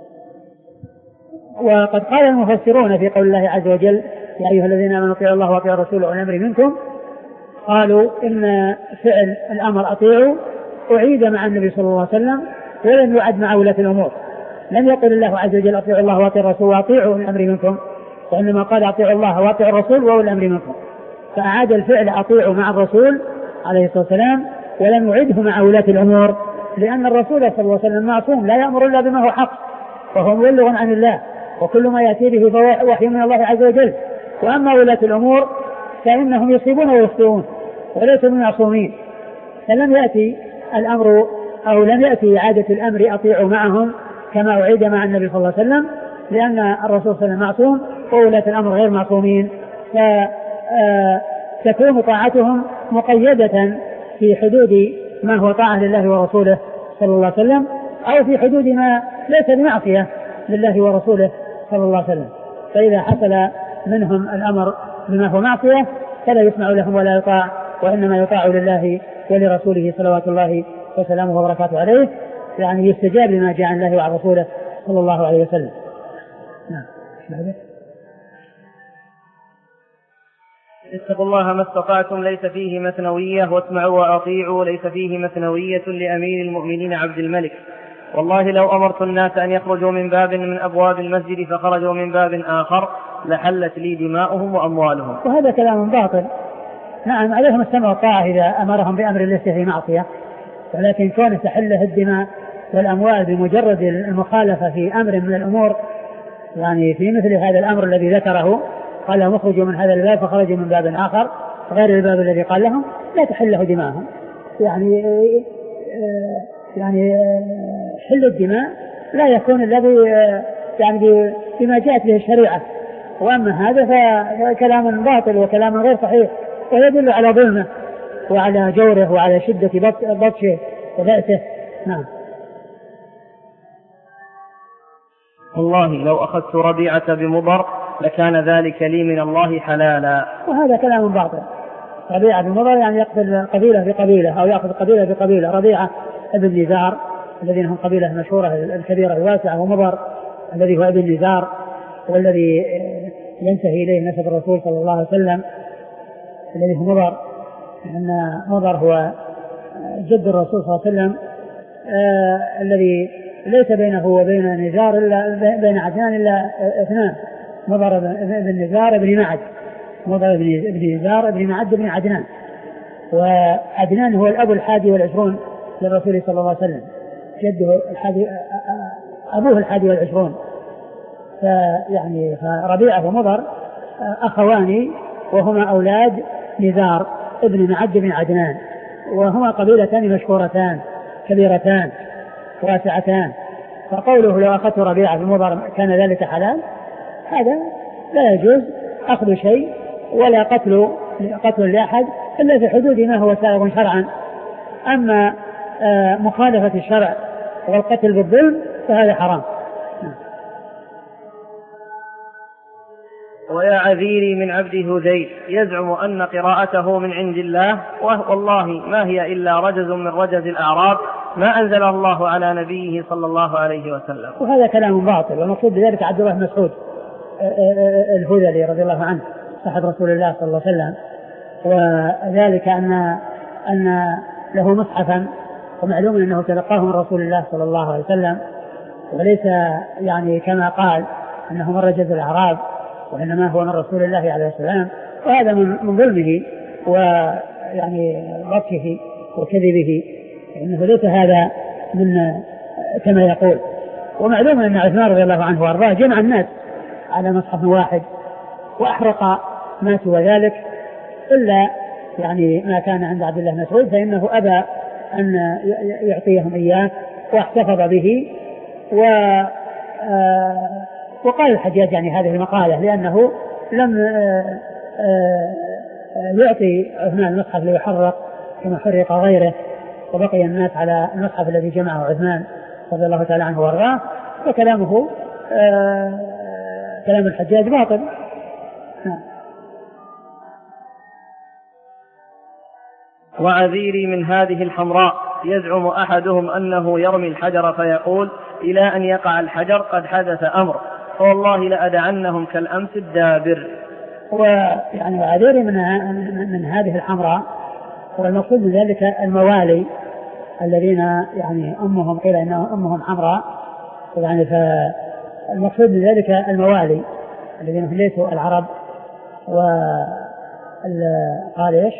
وقد قال المفسرون في قول الله عز وجل يا أيها الذين آمنوا اطيعوا الله واطيعوا الرسول وأولي الأمر منكم، قالوا إن فعل الأمر أطيعوا أعيد مع النبي صلى الله عليه وسلم ولم يعد مع ولاة الأمور. لم يقل الله عز وجل أطيعوا الله واطيعوا الرسول واطيعوا أولي الأمر منكم، وإنما قال أطيعوا الله واطيعوا الرسول وأولي الأمر منكم، فأعاد الفعل أطيعوا مع الرسول عليه الصلاة والسلام ولم يعده مع ولاة الأمور، لأن الرسول صلى الله عليه وسلم معصوم لا يأمر إلا بما هو حق وهو مبلغ عن الله، وكل ما يأتي به فهو وحي من الله عز وجل. وأما ولاة الأمور فإنهم يصيبون ويخطئون وليسوا معصومين، فلم يأتي الأمر أو لم يأتي إعادة الأمر أطيعوا معهم كما أعيد مع النبي صلى الله عليه وسلم، لأن الرسول صلى الله عليه وسلم معصوم وولاة الأمر غير معصومين، فتكون طاعتهم مقيدة في حدود ما هو طاعة لله ورسوله صلى الله عليه وسلم، أو في حدود ما ليس بمعصية لله ورسوله صلى الله عليه وسلم. فإذا حصل منهم الأمر بما هو معصية فلا يسمع لهم ولا يطاع، وإنما يطاع لله ولرسوله صلوات الله وسلامه وبركاته عليه، يعني يستجاب لما جاء عن الله وعن رسوله صلى الله عليه وسلم. نعم. اتقوا الله ما استطعتم ليس فيه مثنوية، واسمعوا وأطيعوا ليس فيه مثنوية لأمير المؤمنين عبد الملك. والله لو أمرت الناس أن يخرجوا من باب من أبواب المسجد فخرجوا من باب آخر لحلت لي دماؤهم وأموالهم. وهذا كلام باطل. نعم عليهم السمع والطاعة إذا أمرهم بأمر ليس فيه معصية، ولكن كون تحله الدماء والأموال بمجرد المخالفة في أمر من الأمور، يعني في مثل هذا الأمر الذي ذكره قال لهم اخرجوا من هذا الباب فخرجوا من باب آخر غير الباب الذي قال لهم، لا تحله دماءهم، يعني يعني حل الدماء لا يكون الذي يعني بما جاءت به الشريعة. وأما هذا فكلام باطل وكلام غير صحيح، ويدل على ظلمه وعلى جوره وعلى شدة بطشه وبأسه. نعم. والله لو أخذت ربيعة بمضر لكان ذلك لي من الله حلالا. وهذا كلام باطل. ربيعة بمضر يعني يقتل قبيلة بقبيلة أو يأخذ قبيلة بقبيلة. ربيعة ابن نزار الذين هم قبيلة مشهورة الكبيرة الواسعة، ومضر الذي هو ابن نزار والذي ينتهي إليه نسب الرسول صلى الله عليه وسلم الذي هو مضر، لأن مضر هو جد الرسول صلى الله عليه وسلم آه الذي ليس بينه وبين نزار إلا بين عدنان إلا اثنان، مضر بن نزار بن معد، مضر بن نزار بن معد بن عدنان، وعدنان هو الأب الحادي والعشرون للرسول صلى الله عليه وسلم، جده الحادي أبوه الحادي والعشرون. فيعني فربيعة ومضر أخوان وهما أولاد نزار ابن معد بن عدنان، وهما قبيلتان مشهورتان كبيرتان واسعتان. فقوله لو أخذت ربيعة بمضر كان ذلك حلال، هذا لا يجوز أخذ شيء ولا قتل قتل لأحد إلا في حدود ما هو سائغ شرعا. أما مخالفة الشرع والقتل بالظلم فهذا حرام. ويا عذيري من عبد هذيل يزعم أن قراءته من عند الله، والله ما هي إلا رجز من رجز الأعراب ما أنزله الله على نبيه صلى الله عليه وسلم. وهذا كلام باطل، والمقصود بذلك عبد الله بن مسعود الهذلي رضي الله عنه صاحب رسول الله صلى الله عليه وسلم، وذلك أن أن له مصحفا ومعلوم أنه تلقاه من رسول الله صلى الله عليه وسلم، وليس يعني كما قال أنه من رجز الأعراب، وإنما هو من رسول الله عليه السلام. وهذا من ظلمه ويعني ضبطه وكذبه، إنه ليس هذا من كما يقول. ومعلوم أن عثمان رضي الله عنه وأرضاه جمع الناس على مصحف واحد وأحرق ما سوى ذلك إلا يعني ما كان عند عبد الله بن مسعود، فإنه أبى أن يعطيهم إياه واحتفظ به. و وقال الحجاج يعني هذه المقالة لأنه لم يعطي عثمان المصحف ليحرق كما حرق غيره، وبقي الناس على المصحف الذي جمعه عثمان رضي الله تعالى عنه وارضاه. وكلامه كلام الحجاج باطل. وعذيري من هذه الحمراء يزعم أحدهم أنه يرمي الحجر فيقول إلى أن يقع الحجر قد حدث أمر، فوالله لأدعنهم كالأمس الدابر. ويعني وعذيري من, من هذه الحمراء، والمقصود من ذلك الموالي الذين يعني أمهم قيل إنهم أمهم حمراء، يعني فالمقصود من ذلك الموالي الذين هم ليسوا العرب. وقال إيش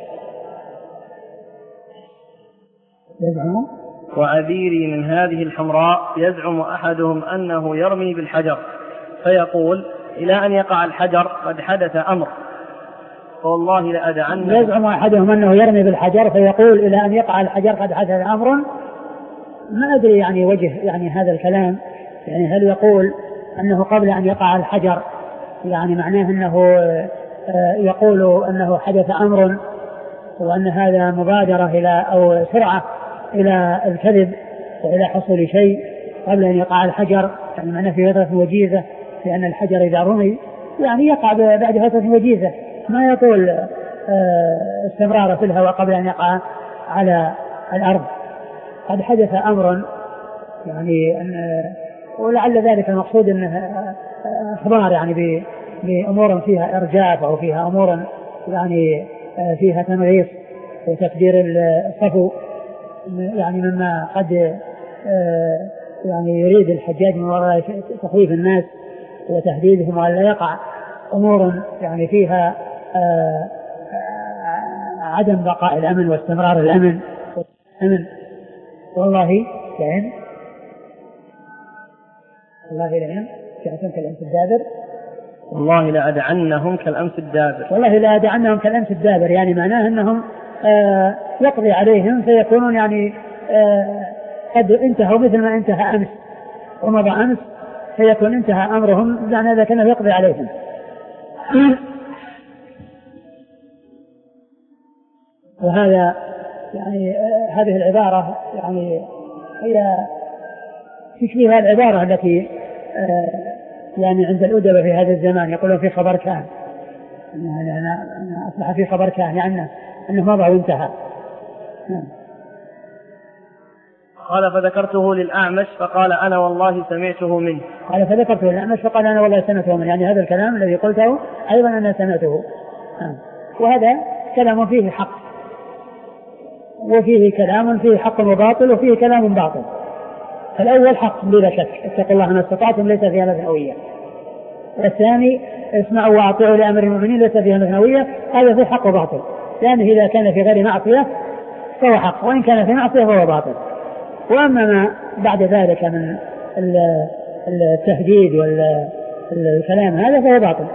يزعم وعذيري من هذه الحمراء يزعم أحدهم أنه يرمي بالحجر فيقول إلى أن يقع الحجر قد حدث أمر، فوالله لأدعنهم. يزعم أحدهم أنه يرمي بالحجر فيقول إلى أن يقع الحجر قد حدث أمر. ما أدري يعني وجه يعني هذا الكلام، يعني هل يقول أنه قبل أن يقع الحجر يعني معناه أنه يقول أنه حدث أمر وأن هذا مبادرة إلى أو سرعة إلى الكذب وإلى حصول شيء قبل أن يقع الحجر، يعني معناه في فترة وجيزة، لأن الحجر إذا رمي يعني يقع بعد فترة وجيزة، ما يطول استمرار في الهواء قبل أن يقع على الأرض. قد حدث أمر يعني أن ولعل ذلك المقصود أنه أخبار يعني بأمور فيها إرجاف أو فيها أمور يعني فيها تنغيص وتقدير الصفو، يعني مما قد يعني يريد الحجاج من وراء تخويف الناس وتهديدهم وأن لا يقع أمور يعني فيها عدم بقاء الأمن واستمرار الأمن والأمن. والله لعن والله لعن كأنهم كالأمس الدابر والله لأدعنهم كالأمس الدابر والله لأدعنهم كالأمس الدابر، يعني معناه أنهم آه يقضي عليهم فيكونون يعني آه قد انتهوا مثل ما انتهى أمس ومضى أمس، فيكون انتهى أمرهم يعني إذا كان يقضي عليهم. وهذا يعني آه هذه العبارة يعني هي تشبه العبارة التي آه يعني عند الأدباء في هذا الزمان يقولون في خبر كان، يعني أنا أصبح في خبر كان يعني أنه مضى وانتهى. قال فذكرته للأعمش فقال أنا والله سمعته منه. قال فذكرته للأعمش فقال أنا والله سمعته منه، يعني هذا الكلام الذي قلته أيضا أنا سمعته. وهذا كلام فيه حق وفيه كلام فيه حق وباطل وفيه كلام باطل. فالأول حق بلا شك، اتقوا الله ما استطعتم ليس فيها مثنوية. والثاني اسمعوا واطيعوا لأمر المؤمنين ليس فيها مثنوية، هذا فيه حق وباطل، لأنه إذا كان في غير معصية فهو حق، وإن كان في معصية فهو باطل. وأما ما بعد ذلك من التهديد والكلام هذا فهو باطل.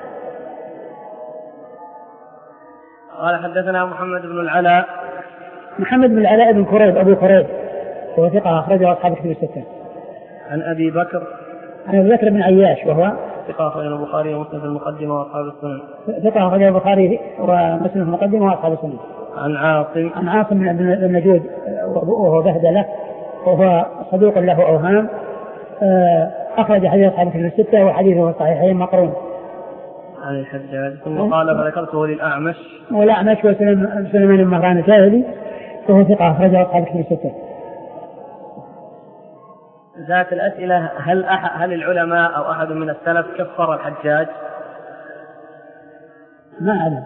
قال حدثنا محمد بن العلاء محمد بن العلاء بن كريب أبو كريب وهو ثقة أخرجه أصحاب كتب الستة. عن أبي بكر عن أبي بكر بن عياش وهو ثقة أخرجه البخاري ومسلم في المقدمة وأصحاب السنن. ثقة أخرجه البخاري ومسلم في المقدمة وأصحاب السنن. عن عاصم عن عاصم بن نجود وهو بهدلة وهو صدوق له أوهام، أخرج حديث أصحاب الكتب الستة وحديثه الصحيحين مقرون. عن الحجاج ثم قال فذكرته للأعمش والأعمش وسليمان المهران الكاهلي وهو ثقة أخرجه أصحاب الكتب الستة. ذات الأسئلة هل أح هل العلماء أو أحد من السلف كفر الحجاج؟ ما أعلم.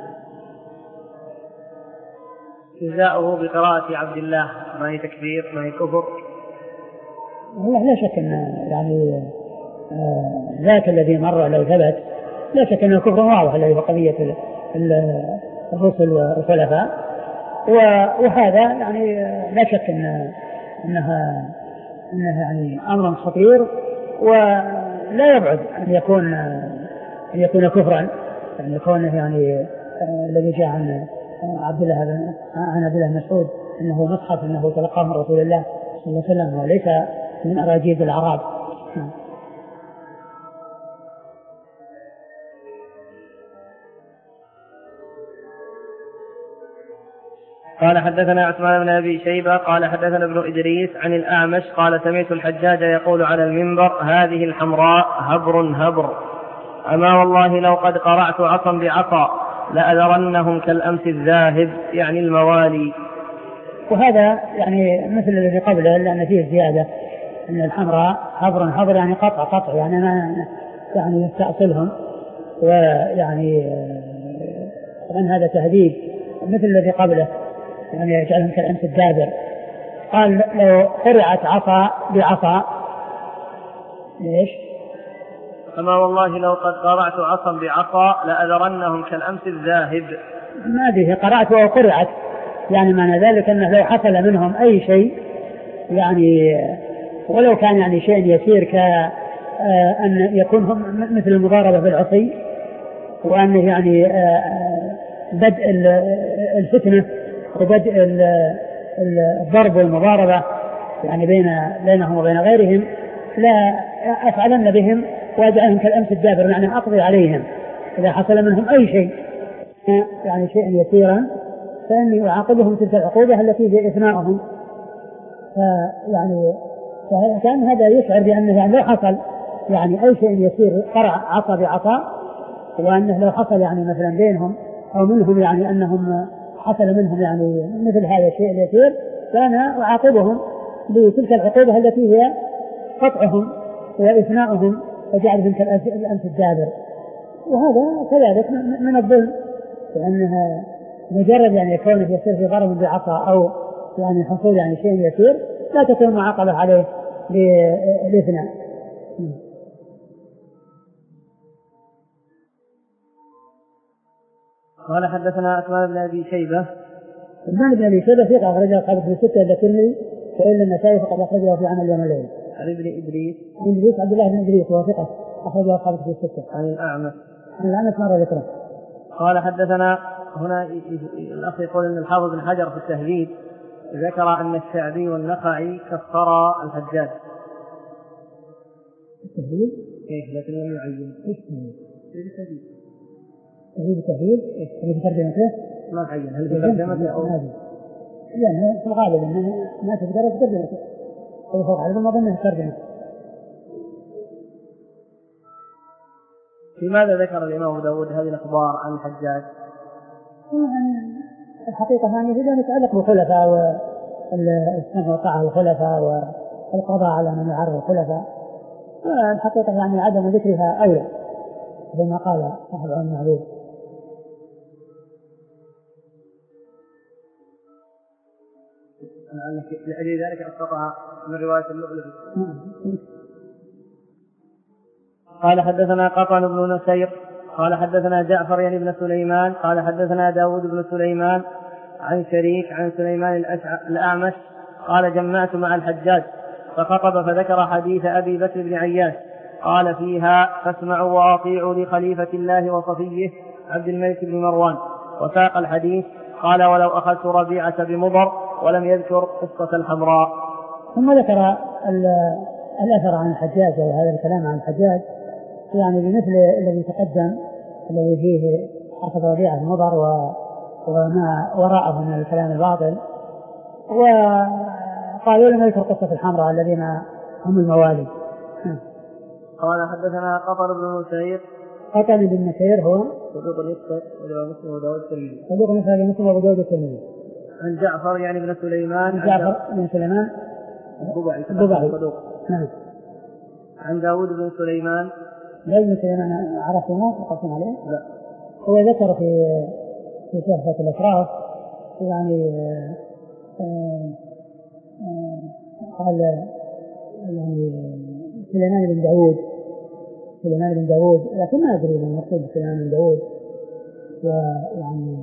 جزاؤه بقراءة عبد الله ما هي تكفير ما هي كفر؟ والله لا شك أن يعني آه ذاك الذي مر لو ثبت لا شك أنه كفر واضح الذي هو قضية الرسل والخلفاء، وهذا يعني لا شك أن أنها أنه يعني أمر خطير، ولا يبعد أن يكون أن يكون كفرا، يعني يكونه يعني الذي جاء عن عبد الله بن عن عبد الله بن مسعود أنه مصحف أنه تلقاه من رسول الله صلى الله عليه وسلم وليس من أراجيز الأعراب. قال حدثنا عثمان بن أبي شيبة قال حدثنا ابن إدريس عن الأعمش قال سمعت الحجاج يقول على المنبر هذه الحمراء هبر هبر، أما والله لو قد قرعت عصا بعصا لأذرنهم كالأمس الذاهب، يعني الموالي. وهذا يعني مثل الذي قبله لأن فيه زيادة أن الحمراء هبر هبر يعني قطع قطع يعني ما يعني يستأصلهم، ويعني طبعا هذا تهديد مثل الذي قبله يعني يجعلهم كالأمس الدابر. قال لو قرعت عصا بعصا ليش؟ أما والله لو قد قرعت عصا بعصا لأذرنهم كالأمس الذاهب. ما أدري قرعت أو قرعت، يعني معنى ذلك أنه لو حصل منهم أي شيء يعني ولو كان يعني شيء يسير كأن يكون هم مثل المضاربة بالعصي، وأنه يعني بدء الفتنة وبدء الضرب والمضاربة يعني بين بينهم وبين غيرهم، لا أفعلن بهم وأجعلهم كالأمس الدابر، يعني أقضي عليهم إذا حصل منهم أي شيء يعني شيء يسيرا فإني أعاقبهم تلك العقوبة التي هي إثناءهم. فيعني كان هذا يشعر بأنه يعني لو حصل يعني أي شيء يسير قرع عصا بعصا، وأنه لو حصل يعني مثلا بينهم أو منهم يعني أنهم حصل منهم يعني مثل هذا الشيء اليسير كان أعاقبهم بتلك العقوبة التي هي قطعهم وإثناؤهم وجعلهم كالأمس الدابر. وهذا كذلك من الظلم، لأنها مجرد يعني يكون يصير في ضرب بعصا أو يعني حصول يعني شيء يسير لا تكون معاقبة عليه بالإثناء. قال حدثنا عثمان بن أبي شيبة. عثمان بن أبي شيبة ثقة أخرجه أصحاب في الستة إلا الترمذي وإلا النسائي فقد أخرجه في عمل يوم الليل. عن ابن إدريس. عن إدريس عبد الله بن إدريس وهو ثقة أخرجه أصحاب في الستة. عن الأعمش. عن الأعمش مرة ذكره. قال حدثنا هنا الأخ يقول أن الحافظ بن حجر في التهذيب ذكر أن الشعبي والنخعي كفرا الحجاج. التهذيب؟ كيف لكن لم يعين. إيش التهذيب؟ التهذيب التهذيب التهذيب اللي في ترجمته ما عين، هل في ترجمته أو هذه؟ لأنه في الغالب أنه ما تقدر ترجمته أو فوق على ما ظنه ترجمته. لماذا ذكر الإمام داود هذه الأخبار عن الحجاج؟ يعني الحقيقة يعني إذا يتعلق بالخلفاء والسمع والطاعة الخلفاء والقضاء على من يعرض الخلفاء، الحقيقة يعني عدم ذكرها أولى كما قال صاحب عون المعبود. لأجل ذلك أسقطها من رواية اللؤلؤ. قال حدثنا قطن بن نسير قال حدثنا جعفر يعني بن سليمان قال حدثنا داود بن سليمان عن شريك عن سليمان الأعمش قال جمعت مع الحجاج فخطب فذكر حديث أبي بكر بن عياش قال فيها فاسمعوا وأطيعوا لخليفة الله وصفيه عبد الملك بن مروان، وساق الحديث قال ولو أخذت ربيعة بمضر ولم يذكر قصة الحمراء. ثم ذكر الأثر عن الحجاج وهذا الكلام عن الحجاج يعني بمثل الذي تقدم الذي فيه أخذ ربيعة بمضر وما وراءه من الكلام الباطل، وقالوا لم يذكر قصة الحمراء الذين هم الموالي. قال حدثنا قطن بن نسير. قطن بن نسير هو صدوق يخطئ وله مسلم وداود الترمذي. صدوق يخطئ مسلم وداود الترمذي. عن جعفر يعني بن سليمان. عن جعفر بن سليمان الضبعي صدوق. نعم. عن داود بن سليمان. داود بن سليمان عرفنا وقفنا عليه. لا. هو ذكر في في تحفة الأشراف يعني قال يعني سليمان بن داود سليمان بن داود لكن ما أدري من مقصود سليمان بن داود، ويعني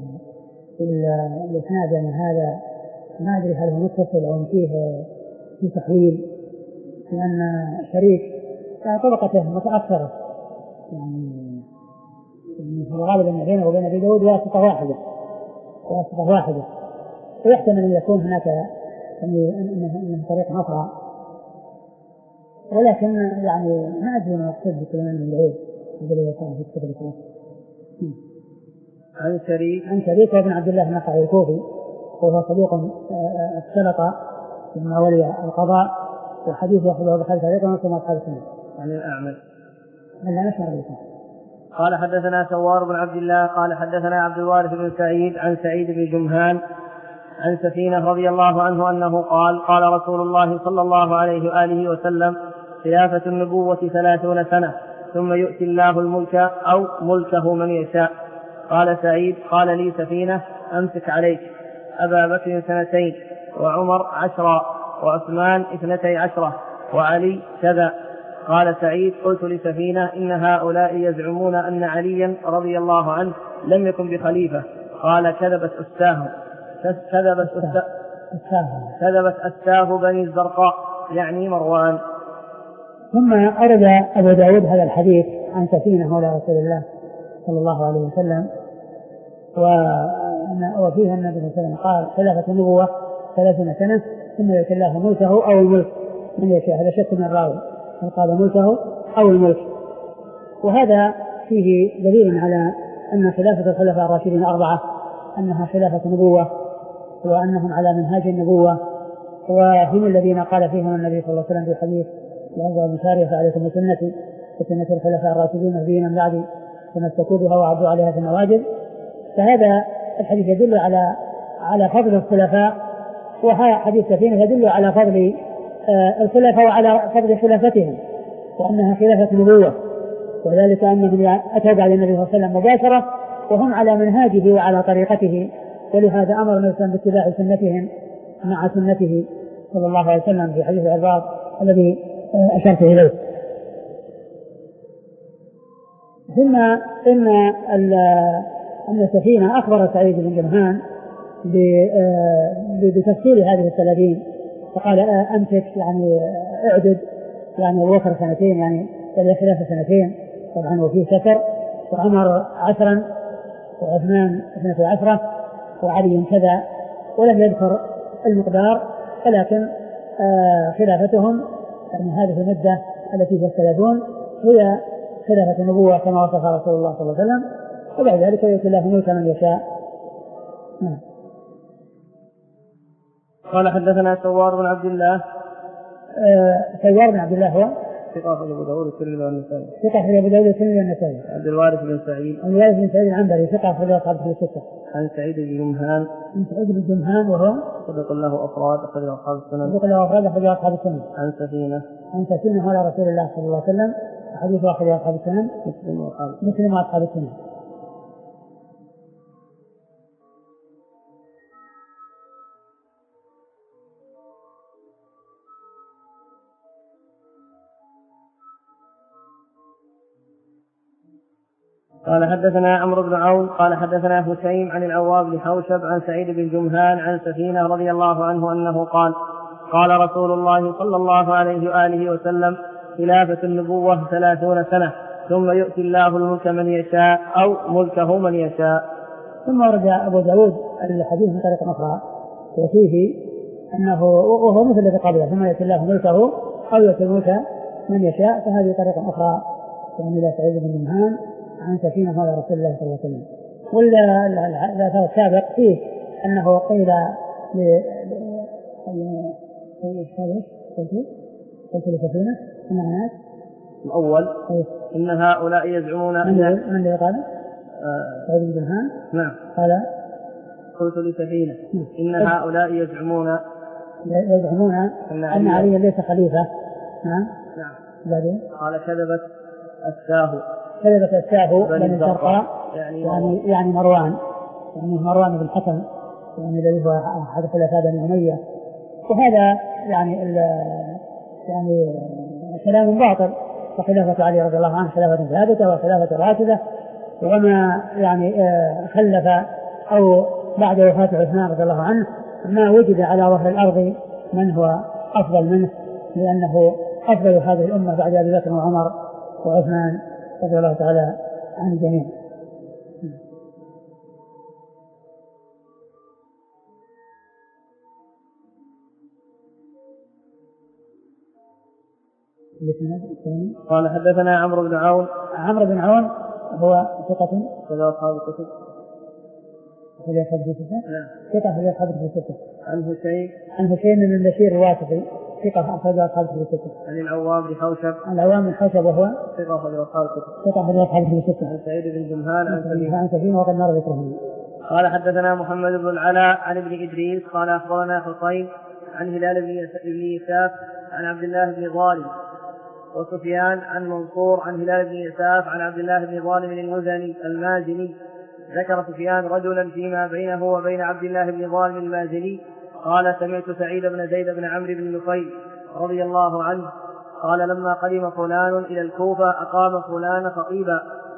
الإسناد يعني هذا ما أدري هل هو متصل أو فيه في تحويل، لأن شريك يعني طبقته متأخرة، يعني في الغالب أن بينه وبين أبي داود واسطة واحدة واسطة واحدة ويحتمل أن يكون هناك من طريق أخرى، ولكن يعني ما أدري ما أقصد بسليمان بن داود في كتب الكتاب. عن شريك عن شريك وابن عبد الله النخعي الكوفي، وهو صديق اختلط مما ولي القضاء، وحديث يأخذه بخاري طريقه ومسلم أصحاب السنة. عن الأعمش لا نشر بكم. قال حدثنا سوار بن عبد الله قال حدثنا عبد الوارث بن سعيد عن سعيد بن جمهان عن سفينة رضي الله عنه أنه قال قال رسول الله صلى الله عليه وآله وسلم خلافة النبوة ثلاثون سنة ثم يؤتي الله الملك أو ملكه من يشاء. قال سعيد قال لي سفينة أمسك عليك أبا بكر سنتين وعمر عشرا وعثمان اثنتي عشرة وعلي كذا. قال سعيد قلت لسفينة إن هؤلاء يزعمون أن عليا رضي الله عنه لم يكن بخليفة. قال كذبت أستاه كذبت أستاه كذبت أستاه بني الزرقاء يعني مروان. ثم أرد أبو داود هذا الحديث عن سفينة مولى رسول الله صلى الله عليه وسلم، وفيه النبي صلى الله عليه وسلم قال خلافة النبوة ثلاثين سنة ثم يؤتي الله ملكه أو الملك من يشاء. هذا شك من الراوي قال ملكه أو الملك، وهذا فيه دليل على أن خلافة الخلفاء الراشدين الأربعة أنها خلافة نبوة وأنهم على منهاج النبوة، وهم الذين قال فيهم النبي صلى الله عليه وسلم في حديث لأنظر المشارية فعليكم بسنتي وسنة الخلفاء الراشدين المهديين من بعدي تمسكوا بها وعضوا عليها في النواجذ. فهذا الحديث يدل على على فضل الخلفاء، وحديث سفينة يدل على فضل الخلفاء وعلى فضل خلافتهم وأنها خلافة نبوة، وذلك أنهم أتوا بعد النبي صلى الله عليه وسلم مباشرة وهم على منهاجه وعلى طريقته، ولهذا أمر النبي صلى الله عليه وسلم باتباع سنتهم مع سنته صلى الله عليه وسلم في حديث العرباض الذي أشرت إليه. ثم إن أن السفينة أخبر سعيد بن جمهان بتفصيل هذه الثلاثين، فقال أمسك يعني اعدد يعني أبو بكر سنتين يعني خلافة سنتين طبعا وفيه سفر، وعمر عشرا وعثمان اثنتي عشرة وعلي كذا، ولم يذكر المقدار، ولكن آه خلافتهم يعني هذه المدة التي هي الثلاثون هي خلافة النبوة كما وصفها رسول الله صلى الله عليه وسلم، وبعد ذلك يؤتي الله ملك من يشاء. نعم. قال حدثنا سوار بن عبد الله آه سوار بن عبد الله هو ثقة في أبو داود والترمذي والنسائي ثقة في أبو داود والترمذي والنسائي. عبد الوارث بن سعيد عبد الوارث بن سعيد العنبري ثقة في أصحاب الستة. عن سعيد بن جمهان عن سعيد بن جمهان وهو صدق له أفراد أخرج أصحاب السنن صدق له أفراد أخرج أصحاب السنن. عن سفينة عن سفينة على رسول الله صلى الله عليه وسلم حديث أخرج أصحاب السنن مسلم وأصحاب مسلم وأصحاب السنن. قال حدثنا عمرو بن عون قال حدثنا هشيم عن العواب بن حوشب عن سعيد بن جمهان عن سفينة رضي الله عنه أنه قال قال رسول الله صلى الله عليه وآله وسلم خلافة النبوة ثلاثون سنة ثم يؤتي الله الملك من يشاء أو ملكه من يشاء. ثم رجع أبو داود الحديث من طريق أخرى وفيه أنه وهو مثل الذي قبله ثم يؤتي الله ملكه أو يؤتي الملك من يشاء، فهذه طريقة أخرى يعني إلى سعيد بن جمهان عن سفينة على رسول الله صلى الله عليه وسلم. والأثر السابق فيه أنه قيل ل قلت لسفينة إنها ناس الأول إن هؤلاء يزعمون أن من اللي قال سعيد بن جمهان نعم قال قلت لسفينة إن هؤلاء يزعمون يزعمون أن علي ليس خليفة. نعم نعم بعدين قال كذبت أستاه كذبت أستاه بني الزرقاء يعني يعني يعني مروان يعني مروان بن الحكم يعني الذي هو أحد خلفاء بني أمية، وهذا يعني يعني كلام باطل. وخلافة علي رضي الله عنه خلافة ثابتة وخلافة راشدة، وما يعني خلف أو بعد وفاة عثمان رضي الله عنه ما وجد على وجه الأرض من هو أفضل منه، لأنه أفضل هذه الأمة بعد أبي بكر وعمر وعثمان رضي الله تعالى عن الجميع. قال حدثنا عمرو بن عون. عمرو بن عون هو ثقة كذا أصحاب الكتب. هل يصحب في ستة؟ ثقة هل يصحب في ستة؟ عن هشيم. عن هشيم بن بشير الواسطي ثقة أخرج أصحاب في ستة. عن العوام بن حوشب. عن العوام بن حوشب وهو ثقة أخرج أصحاب الكتب. ثقة أخرج أصحاب في ستة. عن سعيد بن جمهان عن سليم. عن سليم وقد مر ذكره. قال حدثنا محمد بن العلاء عن ابن إدريس قال أخبرنا حصين عن هلال بن يساف عن عبد الله بن ظالم وسفيان عن منصور عن هلال بن يساف عن عبد الله بن ظالم المزني المازني. ذكر سفيان رجلا فيما بينه وبين عبد الله بن ظالم المازني قال سمعت سعيد بن زيد بن عمرو بن نفيل رضي الله عنه قال لما قدم فلان إلى الكوفة أقام فلان خطيبا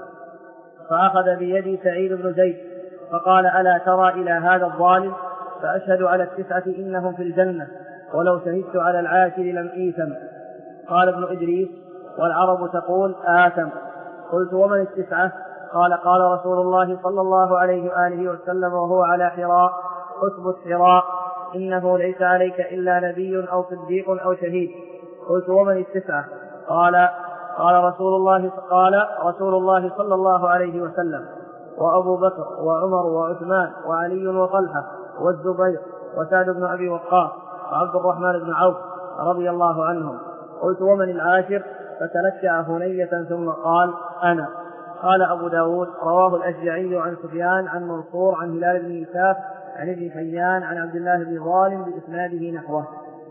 فأخذ بيدي سعيد بن زيد فقال ألا ترى إلى هذا الظالم فأشهد على التسعة إنهم في الجنة ولو شهدت على العاشر لم إيثم. قال ابن إدريس والعرب تقول آثم. قلت ومن التسعة؟ قال قال رسول الله صلى الله عليه وآله وسلم وهو على حراء اثبت حراء إنه ليس عليك إلا نبي أو صديق أو شهيد. قلت ومن التسعة؟ قال قال رسول الله قال رسول الله صلى الله عليه وسلم وأبو بكر وعمر وعثمان وعلي وطلحة والزبير وسعد بن أبي وقاص وعبد الرحمن بن عوف رضي الله عنهم. قلت ومن العاشر؟ فتلكأ هنية ثم قال أنا. قال أبو داود رواه الأشجعي عن سفيان عن منصور عن هلال بن يساف عن ابن حيان عن عبد الله بن ظالم بإسناده نحوه.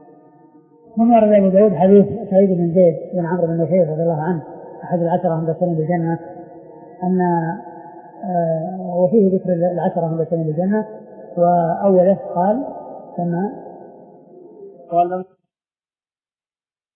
من ورد أبو داود حديث سعيد بن زيد بن عمرو بن نفيل رضي الله عنه أحد العشرة المبشرين بالجنة أن آه وفيه ذكر العشرة المبشرين بالجنة وأوله قال كما قال